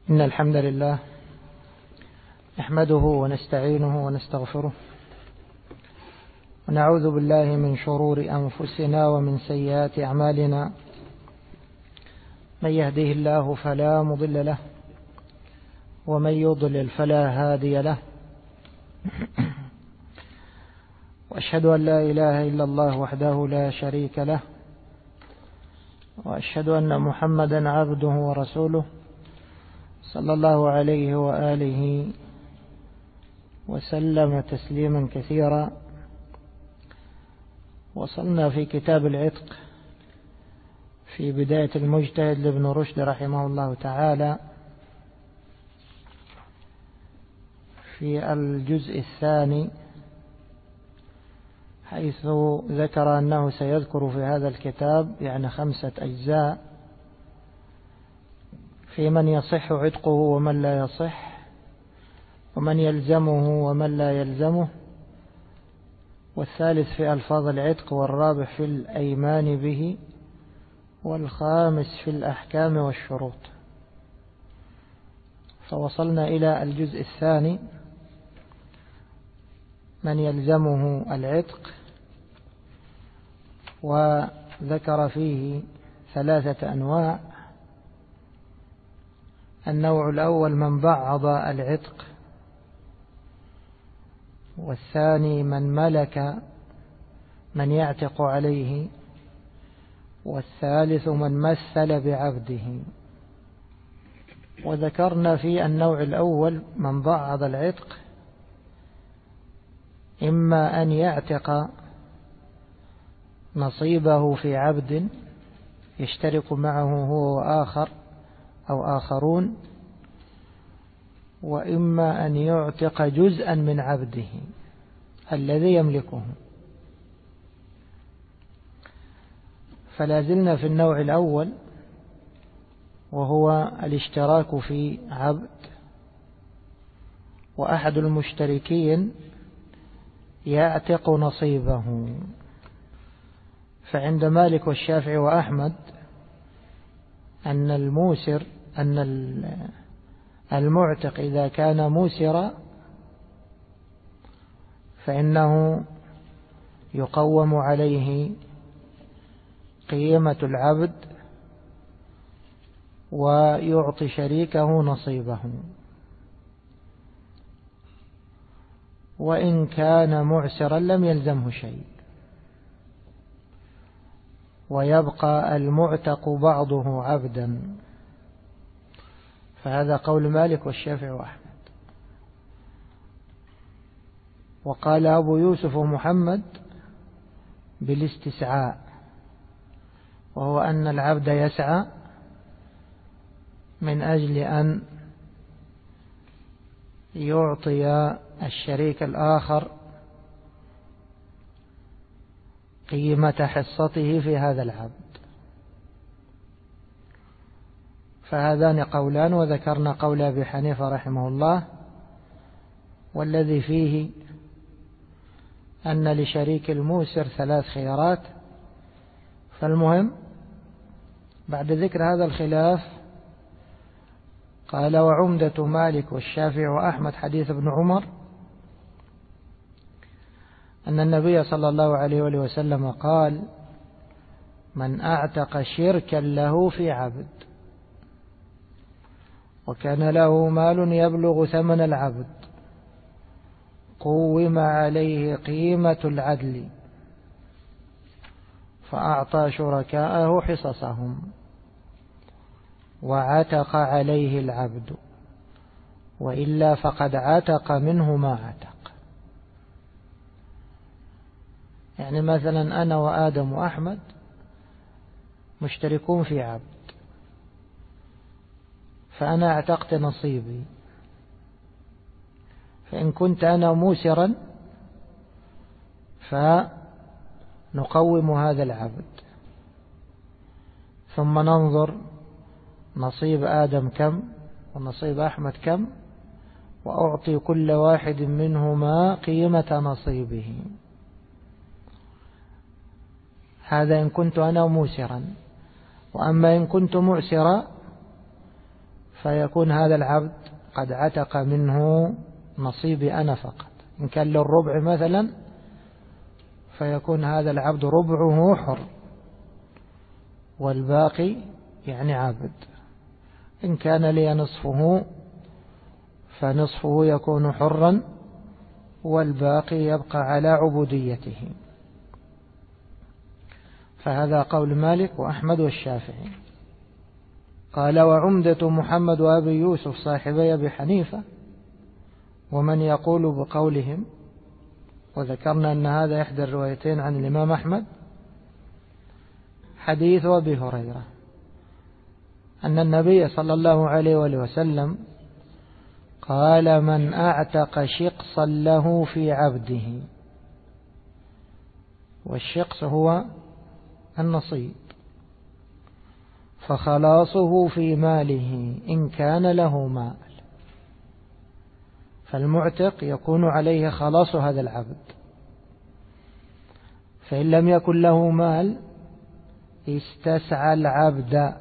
إن الحمد لله نحمده ونستعينه ونستغفره ونعوذ بالله من شرور أنفسنا ومن سيئات أعمالنا. من يهده الله فلا مضل له ومن يضلل فلا هادي له، وأشهد أن لا إله إلا الله وحده لا شريك له، وأشهد أن محمدا عبده ورسوله صلى الله عليه وآله وسلم تسليما كثيرا. وصلنا في كتاب العتق في بداية المجتهد لابن رشد رحمه الله تعالى في الجزء الثاني، حيث ذكر أنه سيذكر في هذا الكتاب 5 أجزاء في من يصح عتقه ومن لا يصح، ومن يلزمه ومن لا يلزمه، والثالث في ألفاظ العتق، والرابع في الأيمان به، والخامس في الأحكام والشروط. فوصلنا إلى الجزء الثاني، من يلزمه العتق، وذكر فيه 3 أنواع. النوع الأول من بعض العتق، والثاني من ملك من يعتق عليه، والثالث من مثل بعبده. وذكرنا في النوع الأول من بعض العتق إما أن يعتق نصيبه في عبد يشترك معه هو وآخر أو آخرون، وإما أن يعتق جزءا من عبده الذي يملكه. فلا زلنا في النوع الأول، وهو الاشتراك في عبد، وأحد المشتركين يعتق نصيبه. فعند مالك والشافعي وأحمد أن المعتق إذا كان موسرا فإنه يقوم عليه قيمة العبد ويعطي شريكه نصيبه، وإن كان معسرا لم يلزمه شيء، ويبقى المعتق بعضه عبدا. فهذا قول مالك والشافعي وأحمد. وقال أبو يوسف محمد بالاستسعاء، وهو أن العبد يسعى من أجل أن يعطي الشريك الآخر قيمة حصته في هذا العبد. فهذان قولان، وذكرنا قول أبي حنيفة رحمه الله، والذي فيه أن لشريك الموسر 3 خيارات. فالمهم بعد ذكر هذا الخلاف قال: وعمدة مالك والشافعي وأحمد حديث ابن عمر أن النبي صلى الله عليه وسلم قال: من أعتق شركا له في عبد وكان له مال يبلغ ثمن العبد قوم عليه قيمة العدل فأعطى شركاءه حصصهم وعتق عليه العبد، وإلا فقد عتق منه ما عتق. يعني مثلا أنا وآدم وأحمد مشتركون في عبد، فأنا اعتقت نصيبي، فإن كنت أنا موسرا فنقوم هذا العبد، ثم ننظر نصيب آدم كم ونصيب أحمد كم، وأعطي كل واحد منهما قيمة نصيبه. هذا إن كنت أنا موسرا. وأما إن كنت معسرا فيكون هذا العبد قد عتق منه نصيبي أنا فقط. إن كان للربع مثلا فيكون هذا العبد ربعه حر والباقي يعني عبد. إن كان لي نصفه فنصفه يكون حرا والباقي يبقى على عبوديته. فهذا قول مالك وأحمد والشافعي. قال وعمدة محمد وأبي يوسف صاحبي أبي حنيفة ومن يقول بقولهم. وذكرنا أن هذا إحدى الروايتين عن الإمام أحمد حديث أبي هريرة أن النبي صلى الله عليه وسلم قال من أعتق شقصا له في عبده. والشقص هو النصيب، فخلاصه في ماله إن كان له مال. فالمعتق يكون عليه خلاص هذا العبد. فإن لم يكن له مال استسعى العبد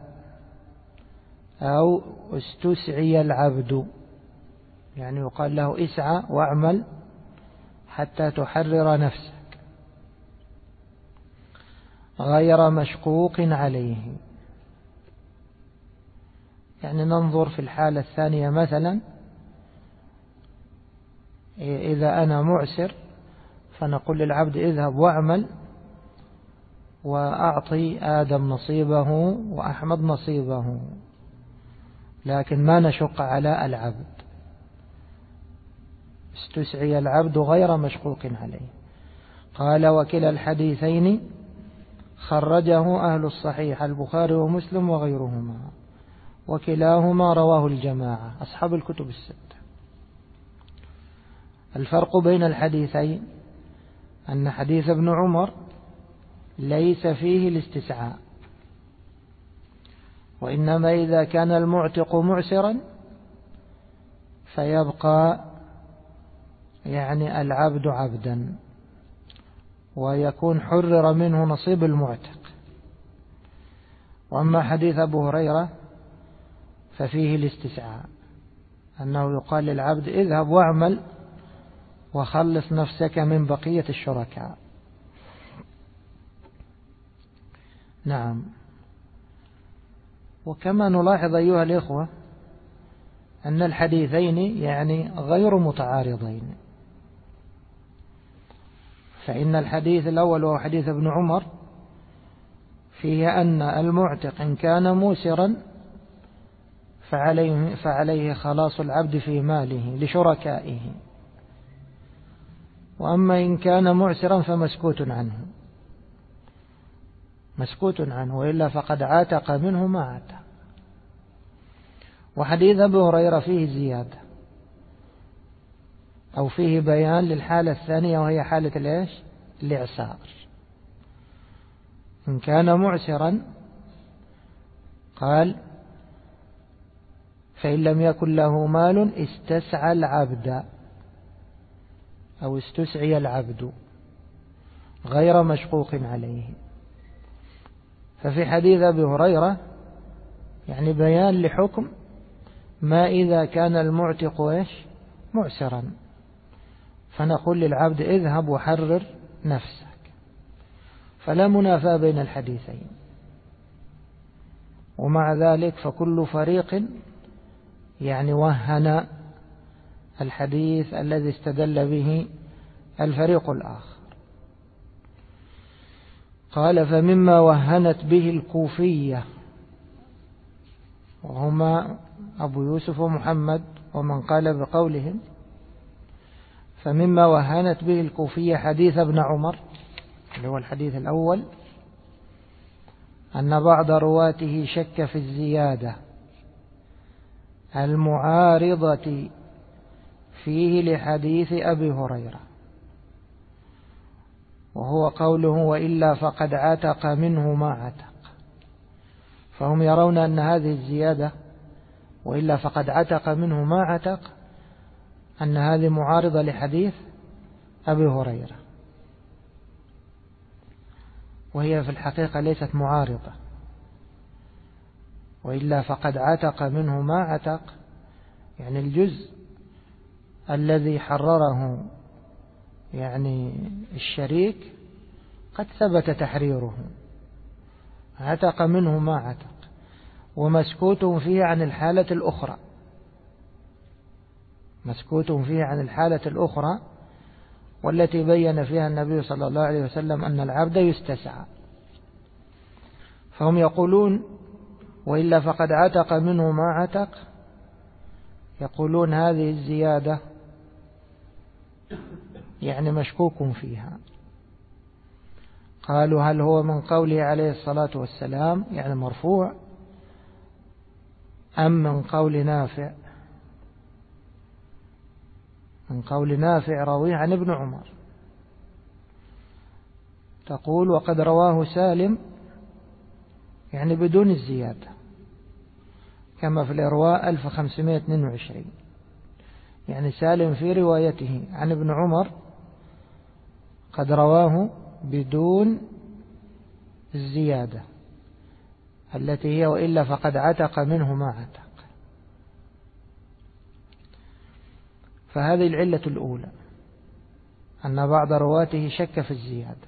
أو استسعي العبد، يعني يقال له اسعى واعمل حتى تحرر نفسك غير مشقوق عليه. يعني ننظر في الحالة الثانية مثلا، إذا أنا معسر فنقول للعبد اذهب واعمل وأعطي آدم نصيبه وأحمد نصيبه، لكن ما نشق على العبد، استسعي العبد غير مشقوق عليه. قال وكلا الحديثين خرجه أهل الصحيح البخاري ومسلم وغيرهما، وكلاهما رواه الجماعة أصحاب الكتب الستة. الفرق بين الحديثين أن حديث ابن عمر ليس فيه الاستسعاء، وإنما إذا كان المعتق معسرا فيبقى يعني العبد عبدا ويكون حرر منه نصيب المعتق. وأما حديث أبو هريرة ففيه الاستسعاء، أنه يقال للعبد اذهب واعمل وخلص نفسك من بقية الشركاء. نعم. وكما نلاحظ أيها الإخوة أن الحديثين يعني غير متعارضين. فإن الحديث الأول وهو حديث ابن عمر فيه أن المعتق إن كان موسرا فعليه خلاص العبد في ماله لشركائه، وأما إن كان معسرا فمسكوت عنه، مسكوت عنه، وإلا فقد عاتق منه ما عاتق. وحديث أبي هريرة فيه زيادة أو فيه بيان للحالة الثانية وهي حالة الإيش؟ الإعسار. إن كان معسرا قال فإن لم يكن له مال استسعى العبد أو استسعي العبد غير مشقوق عليه. ففي حديث أبي هريرة يعني بيان لحكم ما إذا كان المعتق إيش؟ معسرا، فنقول للعبد اذهب وحرر نفسك. فلا منافاة بين الحديثين، ومع ذلك فكل فريق يعني وهن الحديث الذي استدل به الفريق الآخر. قال فمما وهنت به الكوفية، وهما أبو يوسف ومحمد ومن قال بقولهم، فمما وهنت به الكوفية حديث ابن عمر اللي هو الحديث الأول، أن بعض رواته شك في الزيادة المعارضة فيه لحديث أبي هريرة، وهو قوله وإلا فقد عتق منه ما عتق. فهم يرون أن هذه الزيادة وإلا فقد عتق منه ما عتق أن هذه معارضة لحديث أبي هريرة، وهي في الحقيقة ليست معارضة، وإلا فقد عتق منه ما عتق، يعني الجزء الذي حرره يعني الشريك قد ثبت تحريره، عتق منه ما عتق، ومسكوت فيه عن الحالة الأخرى، مسكوت فيه عن الحالة الأخرى والتي بين فيها النبي صلى الله عليه وسلم أن العبد يستسعى. فهم يقولون وإلا فقد عتق منه ما عتق، يقولون هذه الزيادة يعني مشكوك فيها. قالوا هل هو من قوله عليه الصلاة والسلام يعني مرفوع، أم من قول نافع؟ من قول نافع رويه عن ابن عمر، تقول وقد رواه سالم يعني بدون الزيادة، كما في الإرواء 1522، يعني سالم في روايته عن ابن عمر قد رواه بدون الزيادة التي هي وإلا فقد عتق منه ما عتق. فهذه العلة الأولى، أن بعض رواته شك في الزيادة.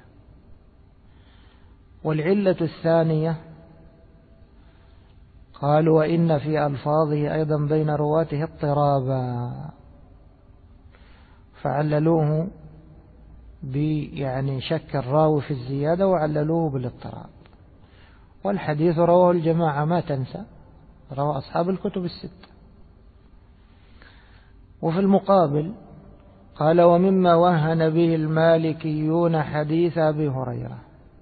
والعلة الثانية قالوا وإن في ألفاظه أيضا بين رواته اضطرابا، فعللوه يعني شك الراوي في الزيادة وعللوه بالاضطراب. والحديث رواه الجماعة ما تنسى، رواه أصحاب الكتب الستة. وفي المقابل قال ومما وهن به المالكيون حديث أبي هريرة،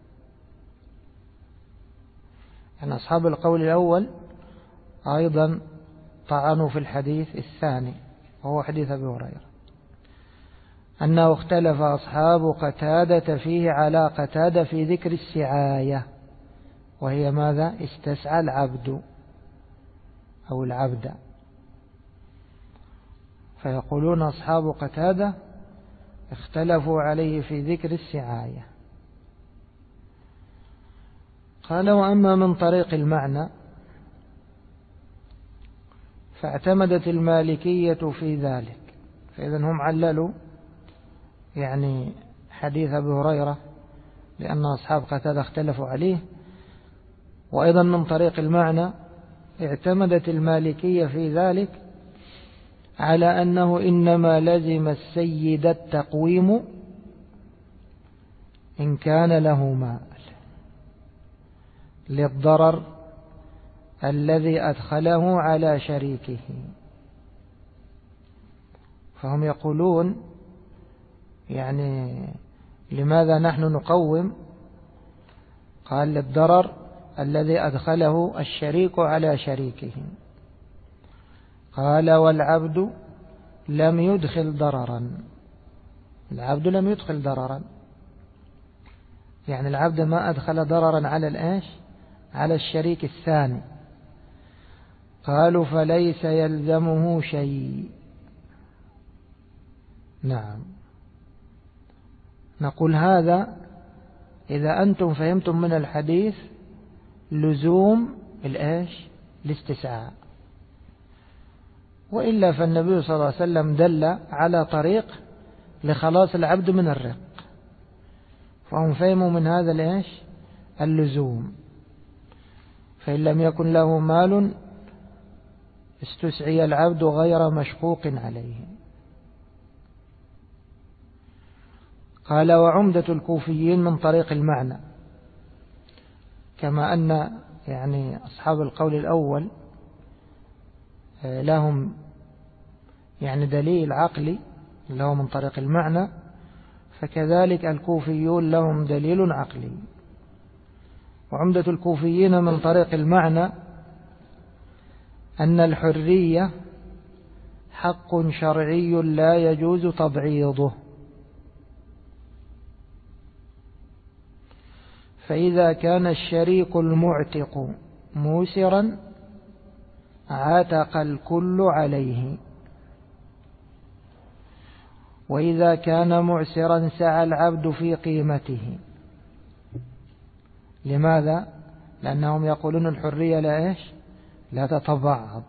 يعني أصحاب القول الأول أيضا طعنوا في الحديث الثاني وهو حديث أبي هريرة، أنه اختلف أصحاب قتادة فيه على قتادة في ذكر السعاية، وهي ماذا؟ استسعى العبد أو العبد. فيقولون أصحاب قتادة اختلفوا عليه في ذكر السعاية. قال وأما من طريق المعنى فاعتمدت المالكية في ذلك، فإذا هم عللوا يعني حديث أبي هريرة لأن أصحاب قتادة اختلفوا عليه. وأيضا من طريق المعنى اعتمدت المالكية في ذلك على أنه إنما لزم السيد التقويم إن كان له مال للضرر الذي أدخله على شريكه. فهم يقولون يعني لماذا نحن نقوم؟ قال للضرر الذي أدخله الشريك على شريكه. قال والعبد لم يدخل ضررا، العبد لم يدخل ضررا، يعني العبد ما أدخل ضررا على الإيش؟ على الشريك الثاني. قالوا فليس يلزمه شيء. نعم، نقول هذا إذا أنتم فهمتم من الحديث لزوم الإيش؟ الاستسعاء. وإلا فالنبي صلى الله عليه وسلم دل على طريق لخلاص العبد من الرق، فهم فهموا من هذا الإيش؟ اللزوم. فإن لم يكن له مال استسعي العبد غير مشقوق عليه. قال وعمدة الكوفيين من طريق المعنى، كما أن يعني أصحاب القول الأول لهم يعني دليل عقلي اللي هو من طريق المعنى، فكذلك الكوفيون لهم دليل عقلي. وعمدة الكوفيين من طريق المعنى أن الحرية حق شرعي لا يجوز تبعيضه، فإذا كان الشريك المعتق موسرا عتق الكل عليه، وإذا كان معسرا سعى العبد في قيمته. لماذا؟ لأنهم يقولون الحرية لا إيش؟ لا تتبعض.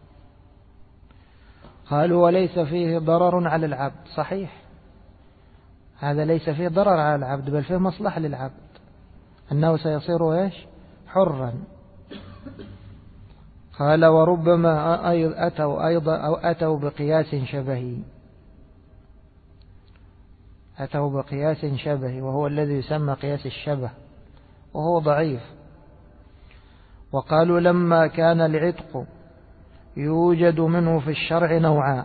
قالوا وليس فيه ضرر على العبد. صحيح، هذا ليس فيه ضرر على العبد، بل فيه مصلحة للعبد، أنه سيصير إيش؟ حرا. قال وربما أتوا أيضا أو أتوا بقياس شبهي، أتوا بقياس شبهي وهو الذي يسمى قياس الشبه، وهو ضعيف. وقالوا لما كان العتق يوجد منه في الشرع نوعان: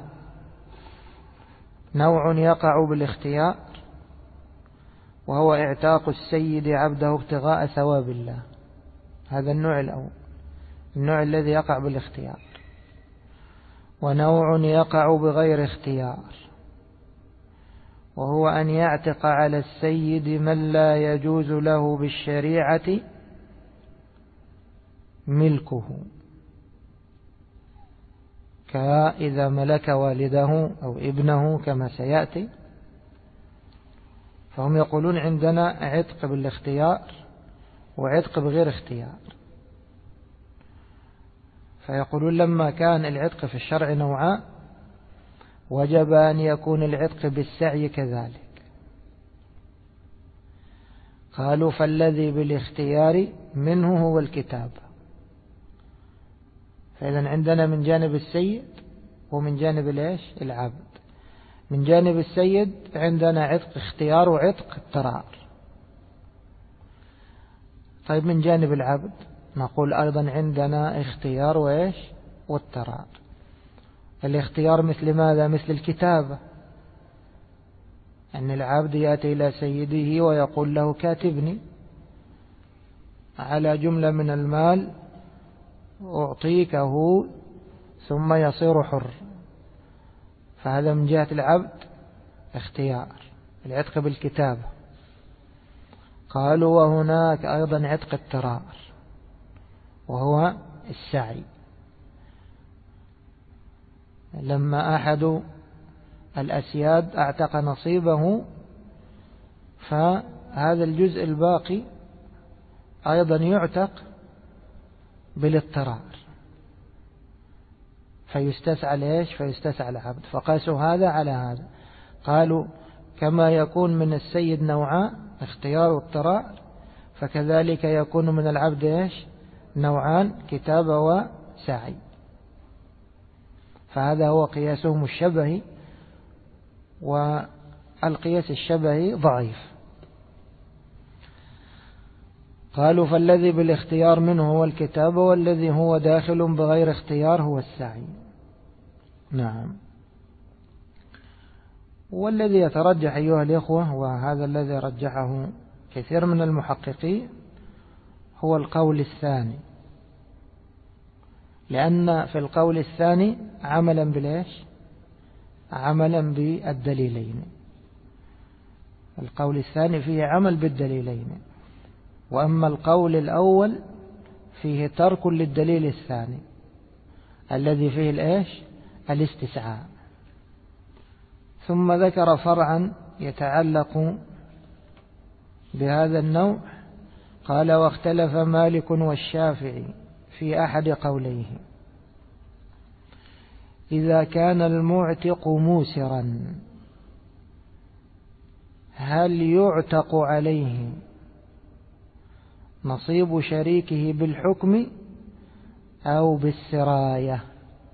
نوع يقع بالاختيار وهو اعتاق السيد عبده ابتغاء ثواب الله، هذا النوع الأول، النوع الذي يقع بالاختيار. ونوع يقع بغير اختيار وهو أن يعتق على السيد من لا يجوز له بالشريعة ملكه، كإذا ملك والده أو ابنه كما سيأتي. فهم يقولون عندنا عتق بالاختيار وعتق بغير اختيار، فيقولون لما كان العتق في الشرع نوعان وجب أن يكون العتق بالسعي كذلك. قالوا فالذي بالاختيار منه هو الكتابة. فإذا عندنا من جانب السيد ومن جانب العبد. من جانب السيد عندنا عتق اختيار وعتق اضطرار. طيب من جانب العبد نقول أيضا عندنا اختيار واضطرار. الاختيار مثل ماذا؟ مثل الكتابة، أن العبد يأتي إلى سيده ويقول له كاتبني على جملة من المال أعطيكه ثم يصير حر، فهذا من جهة العبد اختيار، العتق بالكتابة. قالوا وهناك أيضا عتق اضطرار وهو السعي. لما أحد الأسياد اعتق نصيبه فهذا الجزء الباقي أيضا يعتق بالاضطرار، فيستسعى فيستسعى العبد. فقاسوا هذا على هذا، قالوا كما يكون من السيد نوعان اختيار واضطرار، فكذلك يكون من العبد نوعان كتابة وسعي. فهذا هو قياسهم الشبهي، والقياس الشبهي ضعيف. قالوا فالذي بالاختيار منه هو الكتابة، والذي هو داخل بغير اختيار هو السعي. نعم. والذي يترجح أيها الإخوة، وهذا الذي رجحه كثير من المحققين، هو القول الثاني، لأن في القول الثاني عملا عملا بالدليلين. القول الثاني فيه عمل بالدليلين، وأما القول الأول فيه ترك للدليل الثاني الذي فيه الاستسعاء. ثم ذكر فرعا يتعلق بهذا النوع، قال واختلف مالك والشافعي في أحد قوليه: إذا كان المعتق موسرا هل يعتق عليه نصيب شريكه بالحكم أو بالسراية؟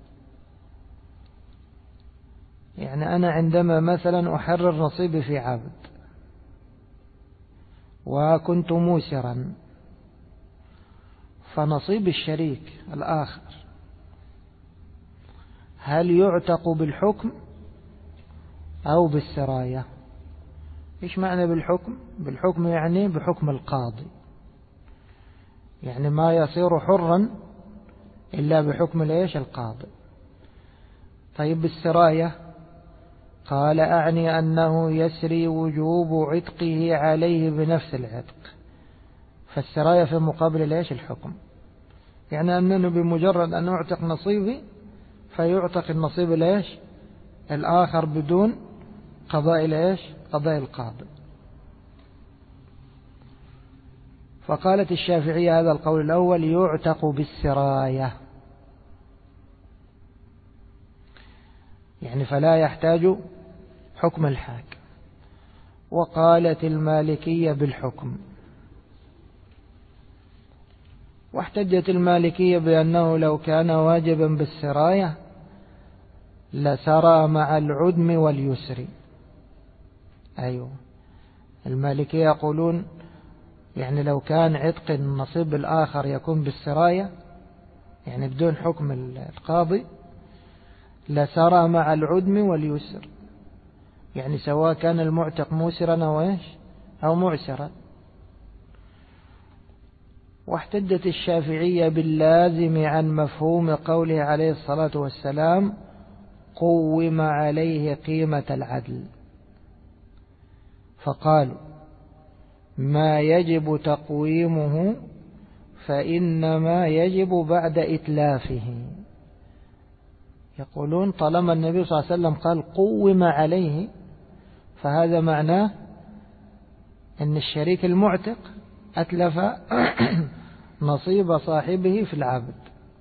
يعني أنا عندما مثلا أحرر نصيبي في عبد وكنت موسرا، فنصيب الشريك الآخر هل يعتق بالحكم أو بالسراية؟ إيش معنى بالحكم؟ بالحكم يعني بحكم القاضي، يعني ما يصير حرا إلا بحكم القاضي. طيب بالسراية؟ قال أعني أنه يسري وجوب عتقه عليه بنفس العتق. فالسراية في مقابل الحكم، يعني أنه بمجرد أن أعتق نصيبي فيعتق النصيب الآخر بدون قضاء قضاء القاضي. فقالت الشافعية هذا القول الأول يعتق بالسراية، يعني فلا يحتاج حكم الحاكم. وقالت المالكية بالحكم، واحتجت المالكية بأنه لو كان واجبا بالسراية لسرى مع العدم واليسر. أيوه، المالكية يقولون يعني لو كان عتق النصيب الآخر يكون بالسراية، يعني بدون حكم القاضي، لسرى مع العدم واليسر، يعني سواء كان المعتق موسرا أو معسرا. واحتجت الشافعية باللازم عن مفهوم قوله عليه الصلاة والسلام قوم عليه قيمة العدل، فقالوا ما يجب تقويمه فإنما يجب بعد إتلافه. يقولون طالما النبي صلى الله عليه وسلم قال قوم عليه، فهذا معناه أن الشريك المعتق أتلف نصيب صاحبه في العبد،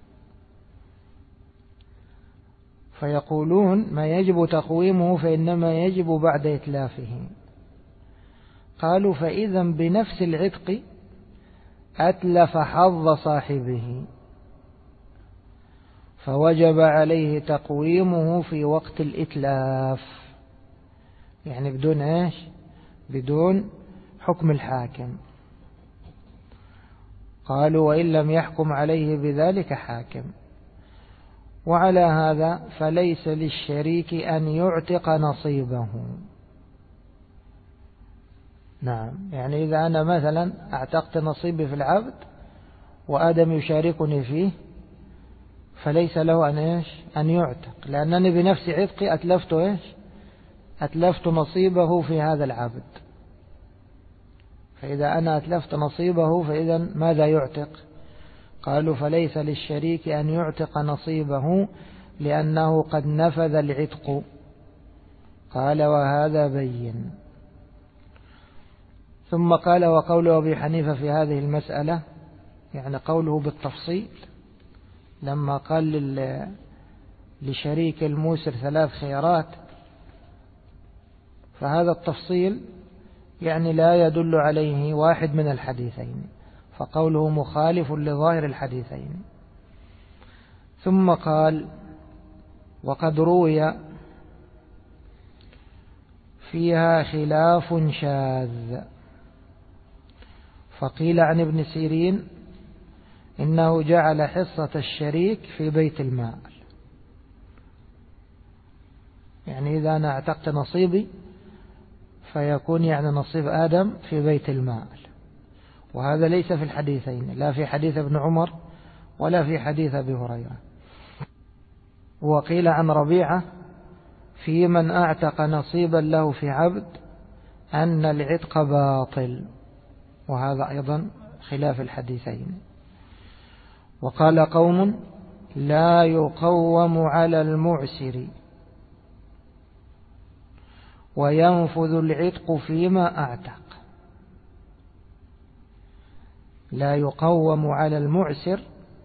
فيقولون ما يجب تقويمه فإنما يجب بعد إتلافه. قالوا فإذا بنفس العتق أتلف حظ صاحبه، فوجب عليه تقويمه في وقت الإتلاف، يعني بدون حكم الحاكم. قالوا وإن لم يحكم عليه بذلك حاكم. وعلى هذا فليس للشريك أن يعتق نصيبه. نعم، يعني إذا أنا مثلا اعتقت نصيبي في العبد وآدم يشاركني فيه، فليس له أن يعتق، لأنني بنفس عتقي أتلفت نصيبه في هذا العبد. فإذا أنا أتلفت نصيبه فإذا ماذا يعتق؟ قالوا فليس للشريك أن يعتق نصيبه لأنه قد نفذ العتق. قال وهذا بين. ثم قال وقول أبي حنيفة في هذه المسألة، يعني قوله بالتفصيل لما قال لشريك الموسر 3 خيارات، فهذا التفصيل يعني لا يدل عليه واحد من الحديثين، فقوله مخالف لظاهر الحديثين. ثم قال وقد روي فيها خلاف شاذ، فقيل عن ابن سيرين إنه جعل حصة الشريك في بيت المال، يعني إذا أنا اعتقت نصيبي فيكون يعني نصيب آدم في بيت المال، وهذا ليس في الحديثين، لا في حديث ابن عمر ولا في حديث أبي هريرة. وقيل عن ربيعة في من أعتق نصيبا له في عبد أن العتق باطل، وهذا أيضا خلاف الحديثين. وقال قوم لا يقوم على المعسر وينفذ العتق فيما أعتق. لا يقوم على المعسر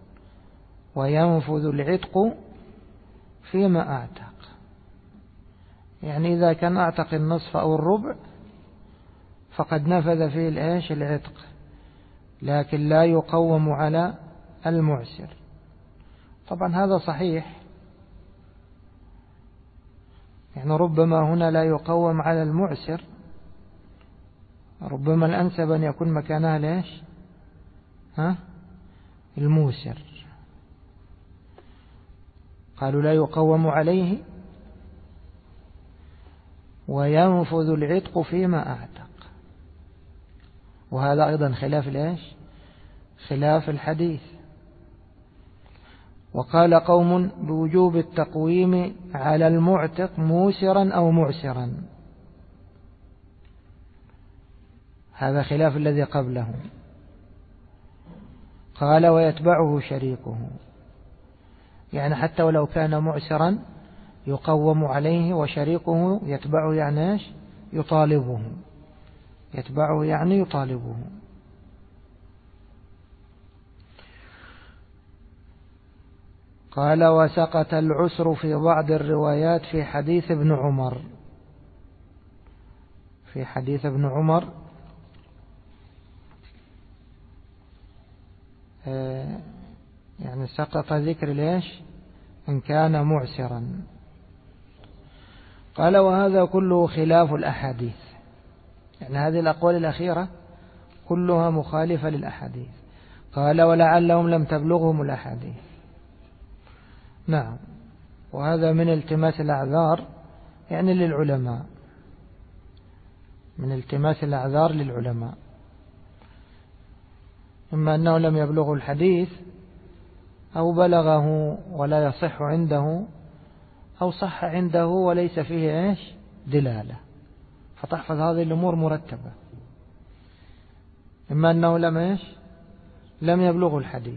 وينفذ العتق فيما أعتق، يعني إذا كان أعتق النصف أو الربع فقد نفذ فيه العتق، لكن لا يقوم على المعسر. طبعا هذا صحيح، يعني ربما هنا لا يقوم على المعسر، ربما الأنسب أن يكون مكانها الموسر. قالوا لا يقوم عليه وينفذ العتق فيما أعتق، وهذا أيضا خلاف الحديث. وقال قوم بوجوب التقويم على المعتق موسرا أو معسرا، هذا خلاف الذي قبله. قال ويتبعه شريكه، يعني حتى ولو كان معسرا يقوم عليه وشريكه يتبعه، يعني يطالبه، يتبعه يعني يطالبه. قال وسقط العسر في بعض الروايات في حديث ابن عمر. في حديث ابن عمر يعني سقط ذكر ليش إن كان معسرا. قال وهذا كله خلاف الأحاديث، يعني هذه الأقوال الأخيرة كلها مخالفة للأحاديث. قال ولعلهم لم تبلغهم الأحاديث. نعم، وهذا من التماس الأعذار يعني للعلماء، من التماس الأعذار للعلماء، إما أنه لم يبلغ الحديث أو بلغه ولا يصح عنده، أو صح عنده وليس فيه إيش دلالة، فتحفظ هذه الأمور مرتبة. إما أنه لم يبلغ الحديث،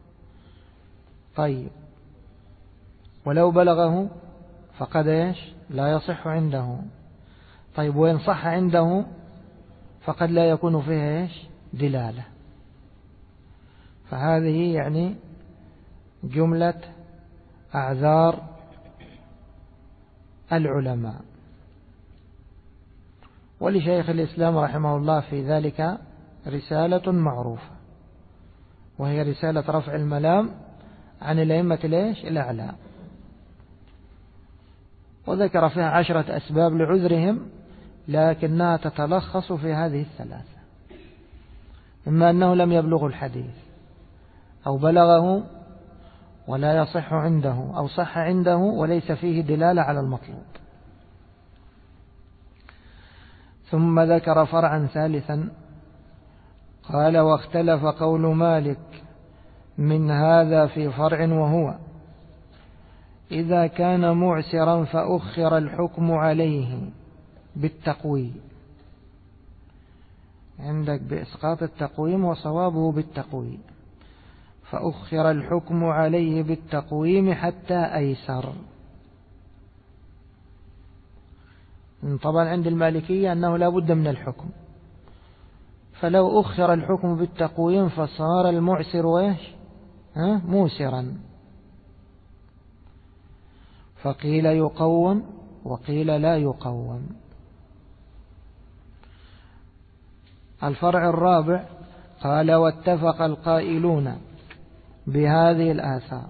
طيب ولو بلغه فقد لا يصح عنده، طيب وإن صح عنده فقد لا يكون فيه دلالة. فهذه يعني جملة أعذار العلماء. ولشيخ الإسلام رحمه الله في ذلك رسالة معروفة، وهي رسالة رفع الملام عن الأئمة الأعلام، وذكر فيها 10 أسباب لعذرهم، لكنها تتلخص في هذه الثلاثة: إما أنه لم يبلغ الحديث، أو بلغه ولا يصح عنده، أو صح عنده وليس فيه دلالة على المطلوب. ثم ذكر فرعا ثالثا، قال واختلف قول مالك من هذا في فرع، وهو إذا كان معسرا فأخر الحكم عليه بالتقويم. عندك بإسقاط التقويم وصوابه بالتقويم، فأخر الحكم عليه بالتقويم حتى أيسر. طبعا عند المالكية أنه لا بد من الحكم، فلو أخر الحكم بالتقويم فصار المعسر موسرا، فقيل يقوم وقيل لا يقوم. الفرع الرابع، قال واتفق القائلون بهذه الآثار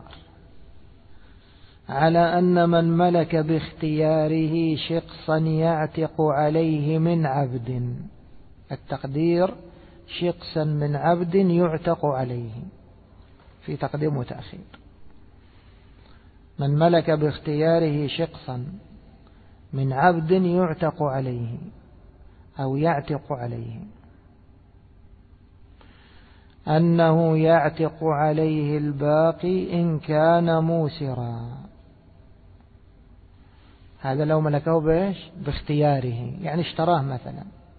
على أن من ملك باختياره شخصا يعتق عليه من عبد، التقدير شخصا من عبد يعتق عليه، في تقديم وتأخير. من ملك باختياره شخصا من عبد يعتق عليه أو يعتق عليه، أنه يعتق عليه الباقي إن كان موسرا. هذا لو ملكه باختياره، يعني اشتراه مثلا.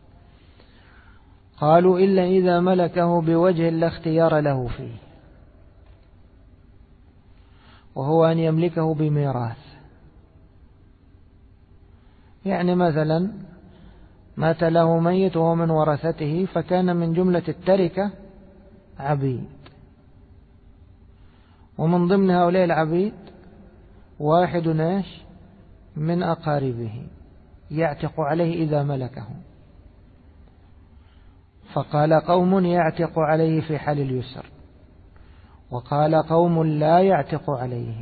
قالوا إلا إذا ملكه بوجه لا اختيار له فيه، وهو أن يملكه بميراث. يعني مثلا مات له ميت وهو من ورثته، فكان من جملة التركة عبيد، ومن ضمن هؤلاء العبيد واحد من أقاربه يعتق عليه إذا ملكه. فقال قوم يعتق عليه في حال اليسر، وقال قوم لا يعتق عليه،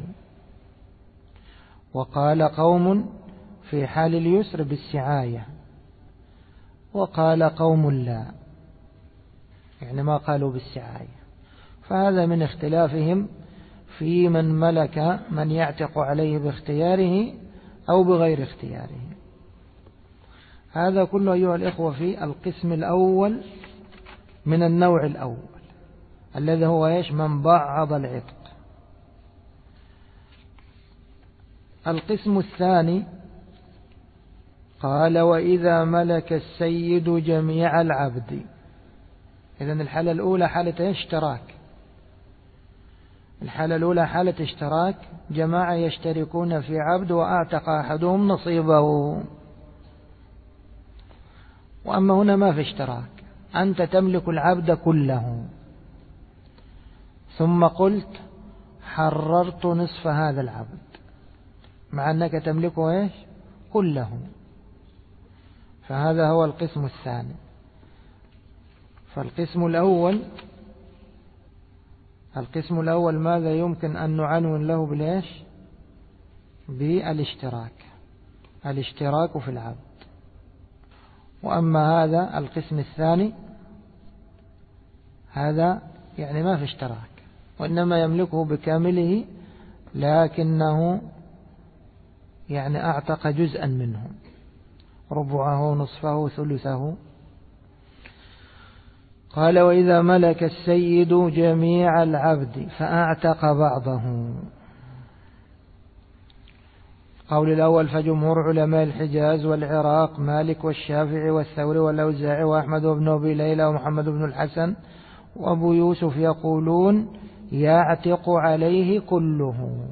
وقال قوم في حال اليسر بالسعاية، وقال قوم لا، يعني ما قالوا بالسعاية. فهذا من اختلافهم في من ملك من يعتق عليه باختياره أو بغير اختياره. هذا كله أيها الإخوة في القسم الأول من النوع الأول، الذي هو من بعض العتق. القسم الثاني، قال وإذا ملك السيد جميع العبد. إذن الحالة الأولى حالة اشتراك، الحالة الأولى حالة اشتراك، جماعة يشتركون في عبد وأعتق أحدهم نصيبه. وأما هنا ما في اشتراك، أنت تملك العبد كله، ثم قلت حررت نصف هذا العبد، مع أنك تملكه إيش كله. فهذا هو القسم الثاني. فالقسم الأول ماذا يمكن أن نعنون له بالإيش؟ بالاشتراك، الاشتراك في العبد. وأما هذا القسم الثاني هذا يعني ما في اشتراك، وإنما يملكه بكامله، لكنه يعني أعتق جزءا منه، ربعه نصفه ثلثه. قال وإذا ملك السيد جميع العبد فأعتق بعضه. قول الأول فجمهور علماء الحجاز والعراق مالك والشافعي والثوري والأوزاعي وأحمد وابن أبي ليلى ومحمد بن الحسن وأبو يوسف يقولون يعتق عليه كله.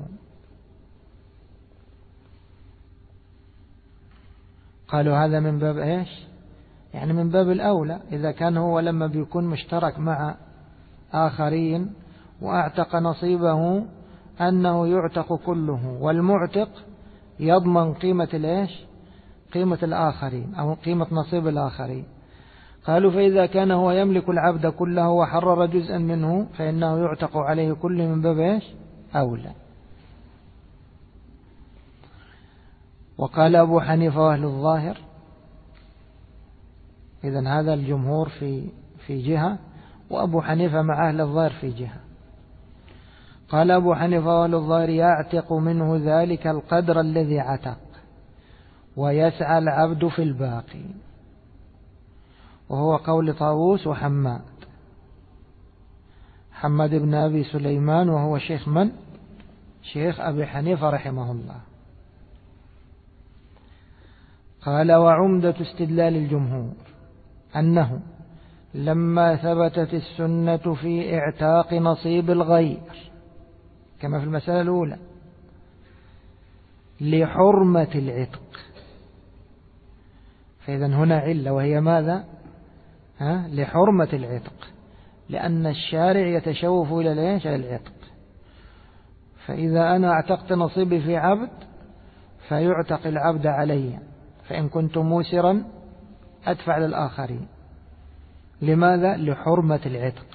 قالوا هذا من باب إيش؟ يعني من باب الأولى، إذا كان هو لما بيكون مشترك مع آخرين وأعتق نصيبه أنه يعتق كله، والمعتق يضمن قيمة الإيش؟ قيمة الآخرين أو قيمة نصيب الآخرين. قالوا فإذا كان هو يملك العبد كله وحرر جزءا منه فإنه يعتق عليه كل من باب إيش؟ أولى. وقال أبو حنيفة وأهل الظاهر، إذن هذا الجمهور في جهة، وأبو حنيفة مع أهل الظاهر في جهة. قال أبو حنيفة وأهل الظاهر يعتق منه ذلك القدر الذي عتق، ويسعى العبد في الباقي، وهو قول طاووس وحماد، حماد بن أبي سليمان، وهو شيخ من؟ شيخ أبي حنيفة رحمه الله. قال وعمدة استدلال الجمهور أنه لما ثبتت السنة في اعتاق نصيب الغير كما في المسألة الأولى لحرمة العتق، فإذا هنا علة، وهي ماذا؟ لحرمة العتق، لأن الشارع يتشوف إلى العتق. فإذا أنا اعتقت نصيبي في عبد فيعتق العبد علي، فإن كنت موسرا أدفع للآخرين. لماذا؟ لحرمة العتق.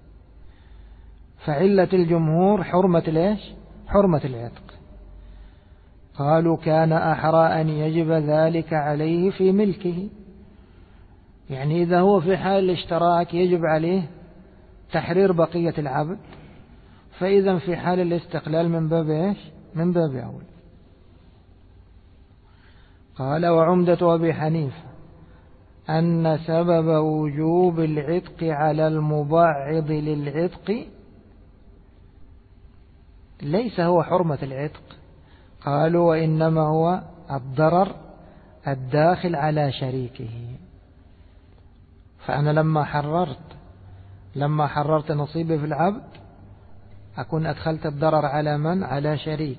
فعلة الجمهور حرمة حرمة العتق. قالوا كان أحرى أن يجب ذلك عليه في ملكه، يعني إذا هو في حال الاشتراك يجب عليه تحرير بقية العبد، فإذا في حال الاستقلال من باب من باب أول. قال وعمدة أبي حنيفة أن سبب وجوب العتق على المبعض للعتق ليس هو حرمة العتق، قالوا وإنما هو الضرر الداخل على شريكه. فأنا لما حررت نصيبي في العبد أكون أدخلت الضرر على من؟ على شريك.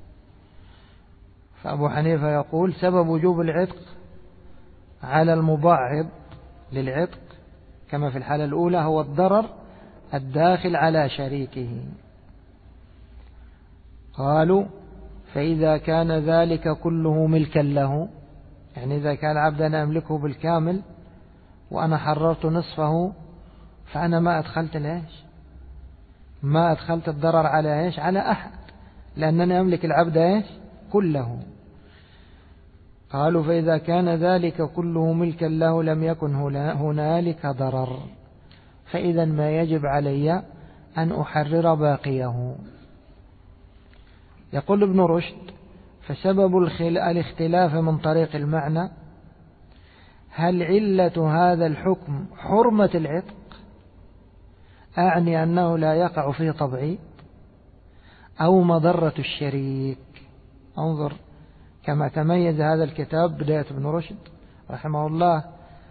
فأبو حنيفة يقول سبب وجوب العتق على المبعض للعتق كما في الحالة الأولى هو الضرر الداخل على شريكه. قالوا فإذا كان ذلك كله ملكا له، يعني إذا كان عبدا أملكه بالكامل وأنا حررت نصفه فأنا ما أدخلت الضرر على على أحد، لأنني أملك العبد كله. قالوا فإذا كان ذلك كله ملكا له لم يكن هنالك ضرر، فإذا ما يجب علي أن أحرر باقيه. يقول ابن رشد فسبب الاختلاف من طريق المعنى هل علة هذا الحكم حرمة العتق، أعني أنه لا يقع فيه تبعيض، أو مضرة الشريك. انظر كما تميز هذا الكتاب بداية ابن رشد رحمه الله،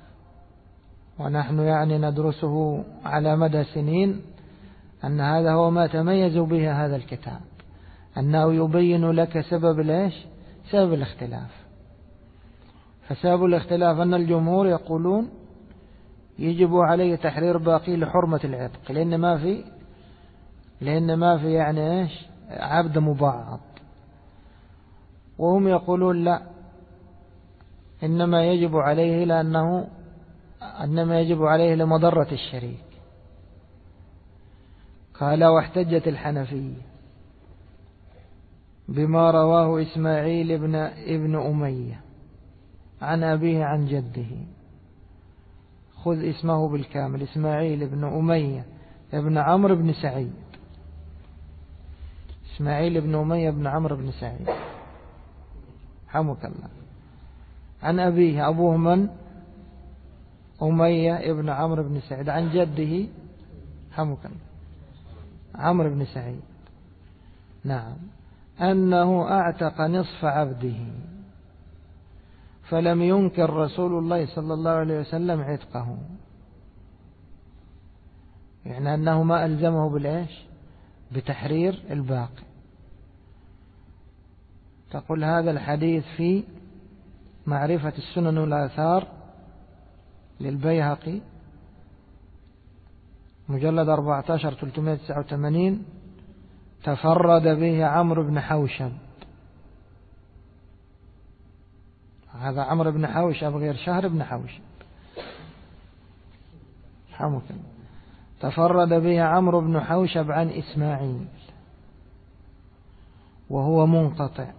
ونحن ندرسه على مدى سنين، أن هذا هو ما تميز به هذا الكتاب، أنه يبين لك سبب سبب الاختلاف. فسبب الاختلاف أن الجمهور يقولون يجب عليه تحرير باقي لحرمة العتق، لأن ما في عبد مبعض، وهم يقولون لا، إنما يجب عليه لمضرة الشريك. قال: واحتجت الحنفية بما رواه إسماعيل ابن أمية عن أبيه عن جده. خذ اسمه بالكامل: إسماعيل ابن أمية ابن عمرو بن سعيد. إسماعيل بن أمية بن عمرو بن سعيد، حمك الله. عن أبيه، أبوه من؟ أمية ابن عمرو بن سعيد. عن جده، حمك الله، عمرو بن سعيد. نعم. أنه أعتق نصف عبده، فلم ينكر رسول الله صلى الله عليه وسلم عتقه، يعني أنه ما ألزمه بالإيش؟ بتحرير الباقي. تقول هذا الحديث في معرفة السنن والآثار للبيهقي، مجلد 14 389، تفرد به عمرو بن حوشب. هذا عمرو بن حوشب غير شهر بن حوشب، حمك. تفرد به عمرو بن حوشب عن إسماعيل وهو منقطع.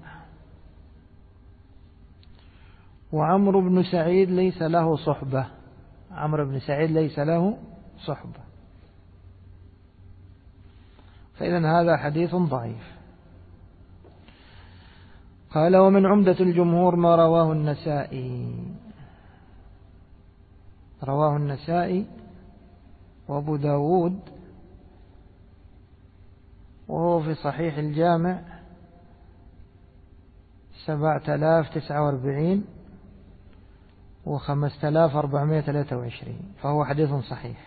وعمرو بن سعيد ليس له صحبة، عمرو بن سعيد ليس له صحبة، فإذن هذا حديث ضعيف. قال: ومن عمدة الجمهور ما رواه النسائي. رواه النسائي وأبو داود، وهو في صحيح الجامع 7049 و5423، فهو حديث صحيح.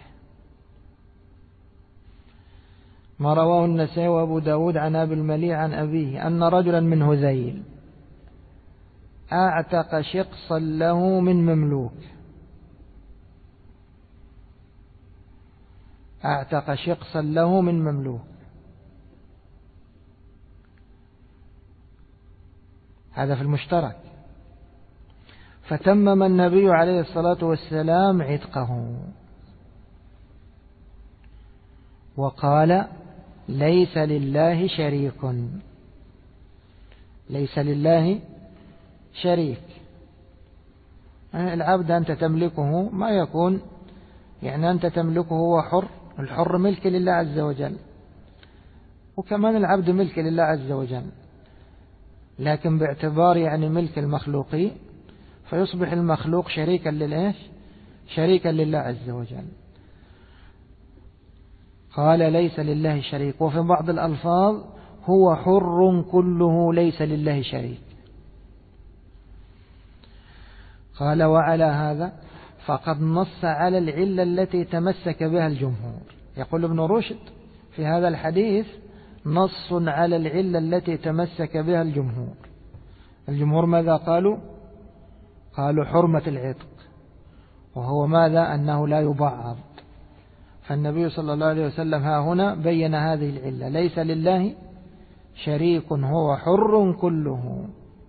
ما رواه النسائي وأبو داود عن أبي المليح عن أبيه أن رجلا من هذيل أعتق شقصا له من مملوك. أعتق شقصا له من مملوك، هذا في المشترك. فتمم النبي عليه الصلاة والسلام عتقه وقال: ليس لله شريك. ليس لله شريك، العبد أنت تملكه ما يكون، يعني أنت تملكه هو حر، الحر ملك لله عز وجل، وكمان العبد ملك لله عز وجل، لكن باعتبار يعني ملك المخلوقين فيصبح المخلوق شريكا للإيش؟ شريكا لله عز وجل. قال: ليس لله شريك. وفي بعض الألفاظ: هو حر كله ليس لله شريك. قال: وعلى هذا فقد نص على العلة التي تمسك بها الجمهور. يقول ابن رشد في هذا الحديث نص على العلة التي تمسك بها الجمهور. الجمهور ماذا قالوا؟ قالوا حرمة العتق، وهو ماذا؟ أنه لا يبعض. فالنبي صلى الله عليه وسلم ها هنا بين هذه العلة: ليس لله شريك، هو حر كله.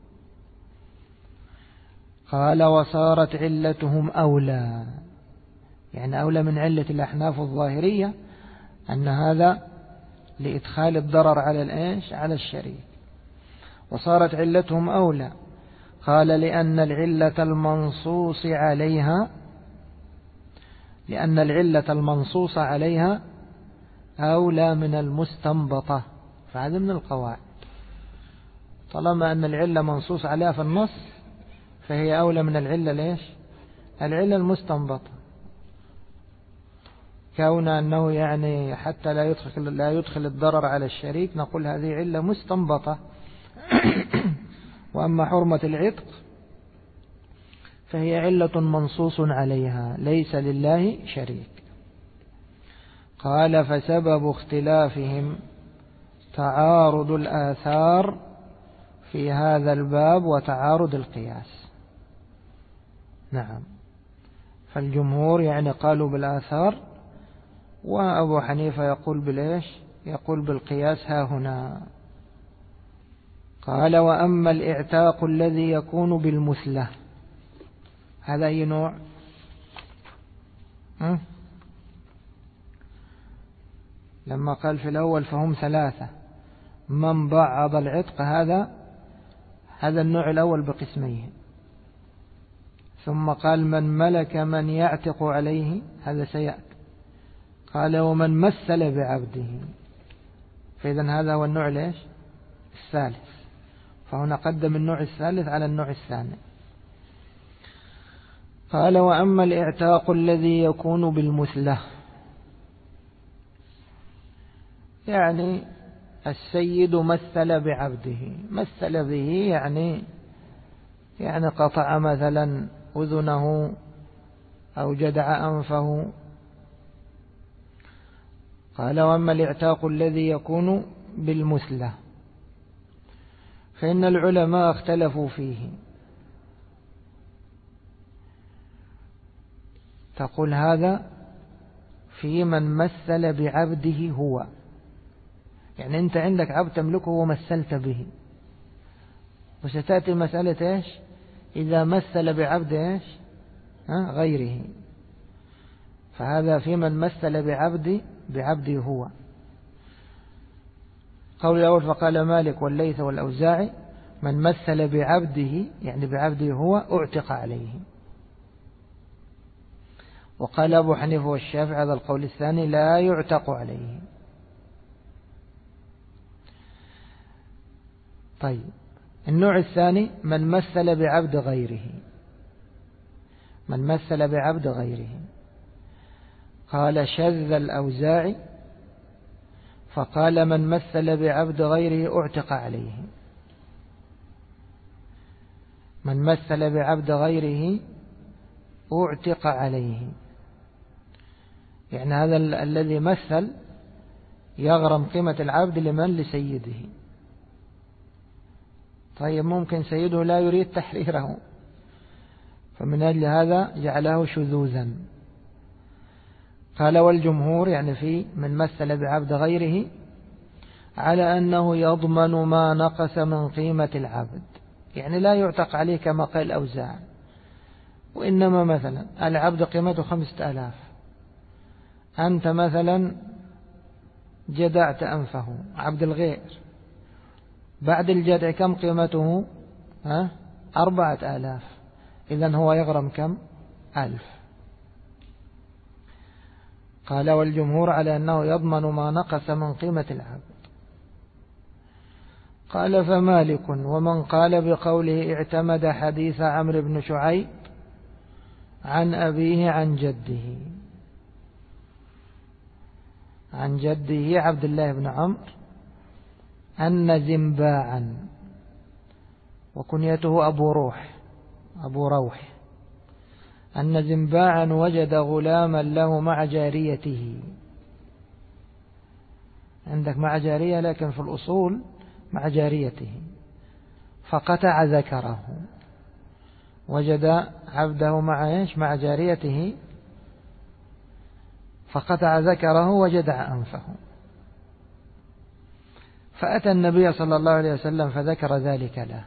قال: وصارت علتهم أولى، يعني أولى من علة الأحناف الظاهرية، أن هذا لإدخال الضرر على الإيش؟ على الشريك. وصارت علتهم أولى. قال: لأن العلة المنصوص عليها أولى من المستنبطة. فهذا من القواعد، طالما أن العلة منصوص عليها في النص فهي أولى من العلة ليش؟ العلة المستنبطة. كون أنه يعني حتى لا يدخل الضرر على الشريك، نقول هذه علة مستنبطة. وأما حرمة العتق فهي علة منصوص عليها، ليس لله شريك. قال: فسبب اختلافهم تعارض الآثار في هذا الباب وتعارض القياس. نعم، فالجمهور يعني قالوا بالآثار، وأبو حنيفة يقول بالإيش؟ يقول بالقياس ها هنا. قال وأما الاعتاق الذي يكون بالمثلة، هذا أي نوع؟ لما قال في الأول فهم ثلاثة، من بعض العتق هذا النوع الأول بقسميه، ثم قال من ملك من يعتق عليه، هذا سيأتي، قال ومن مثل بعبده، فإذا هذا هو النوع ليش الثالث، فهنا قدم النوع الثالث على النوع الثاني. قال وأما الاعتاق الذي يكون بالمثلة، يعني السيد مثل بعبده، مثل به يعني قطع مثلا أذنه أو جدع أنفه. قال وأما الاعتاق الذي يكون بالمثلة فإن العلماء اختلفوا فيه. تقول هذا في من مثل بعبده هو، يعني أنت عندك عبد تملكه ومثلت به، وستأتي مسألة إيش إذا مثل بعبد إيش غيره، فهذا في من مثل بعبده هو. قول الأول فقال مالك والليث والأوزاعي من مثل بعبده يعني بعبده هو أعتق عليه. وقال أبو حنيفة والشافعي هذا القول الثاني لا يعتق عليه. طيب النوع الثاني من مثل بعبد غيره، من مثل بعبد غيره، قال شذ الأوزاعي فقال من مثل بعبد غيره أعتق عليه. من مثل بعبد غيره أعتق عليه، يعني هذا الذي مثل يغرم قيمة العبد لمن لسيده. طيب ممكن سيده لا يريد تحريره، فمن أجل هذا جعله شذوذا. قال والجمهور يعني في من مثل بعبد غيره على أنه يضمن ما نقص من قيمة العبد، يعني لا يعتق عليه كما قال الأوزاعي، وإنما مثلا العبد قيمته 5000، أنت مثلا جدعت أنفه عبد الغير، بعد الجدع كم قيمته 4000، إذن هو يغرم كم 1000. قال والجمهور على أنه يضمن ما نقص من قيمة العبد. قال فمالك ومن قال بقوله اعتمد حديث عمرو بن شعيب عن أبيه عن جده عبد الله بن عمرو أن زنباعا وكنيته أبو روح أن زنباعا وجد غلاما له مع جاريته. عندك مع جارية لكن في الأصول مع جاريته، فقطع ذكره، وجد عبده مع جاريته فقطع ذكره وجدع أنفه، فأتى النبي صلى الله عليه وسلم فذكر ذلك له،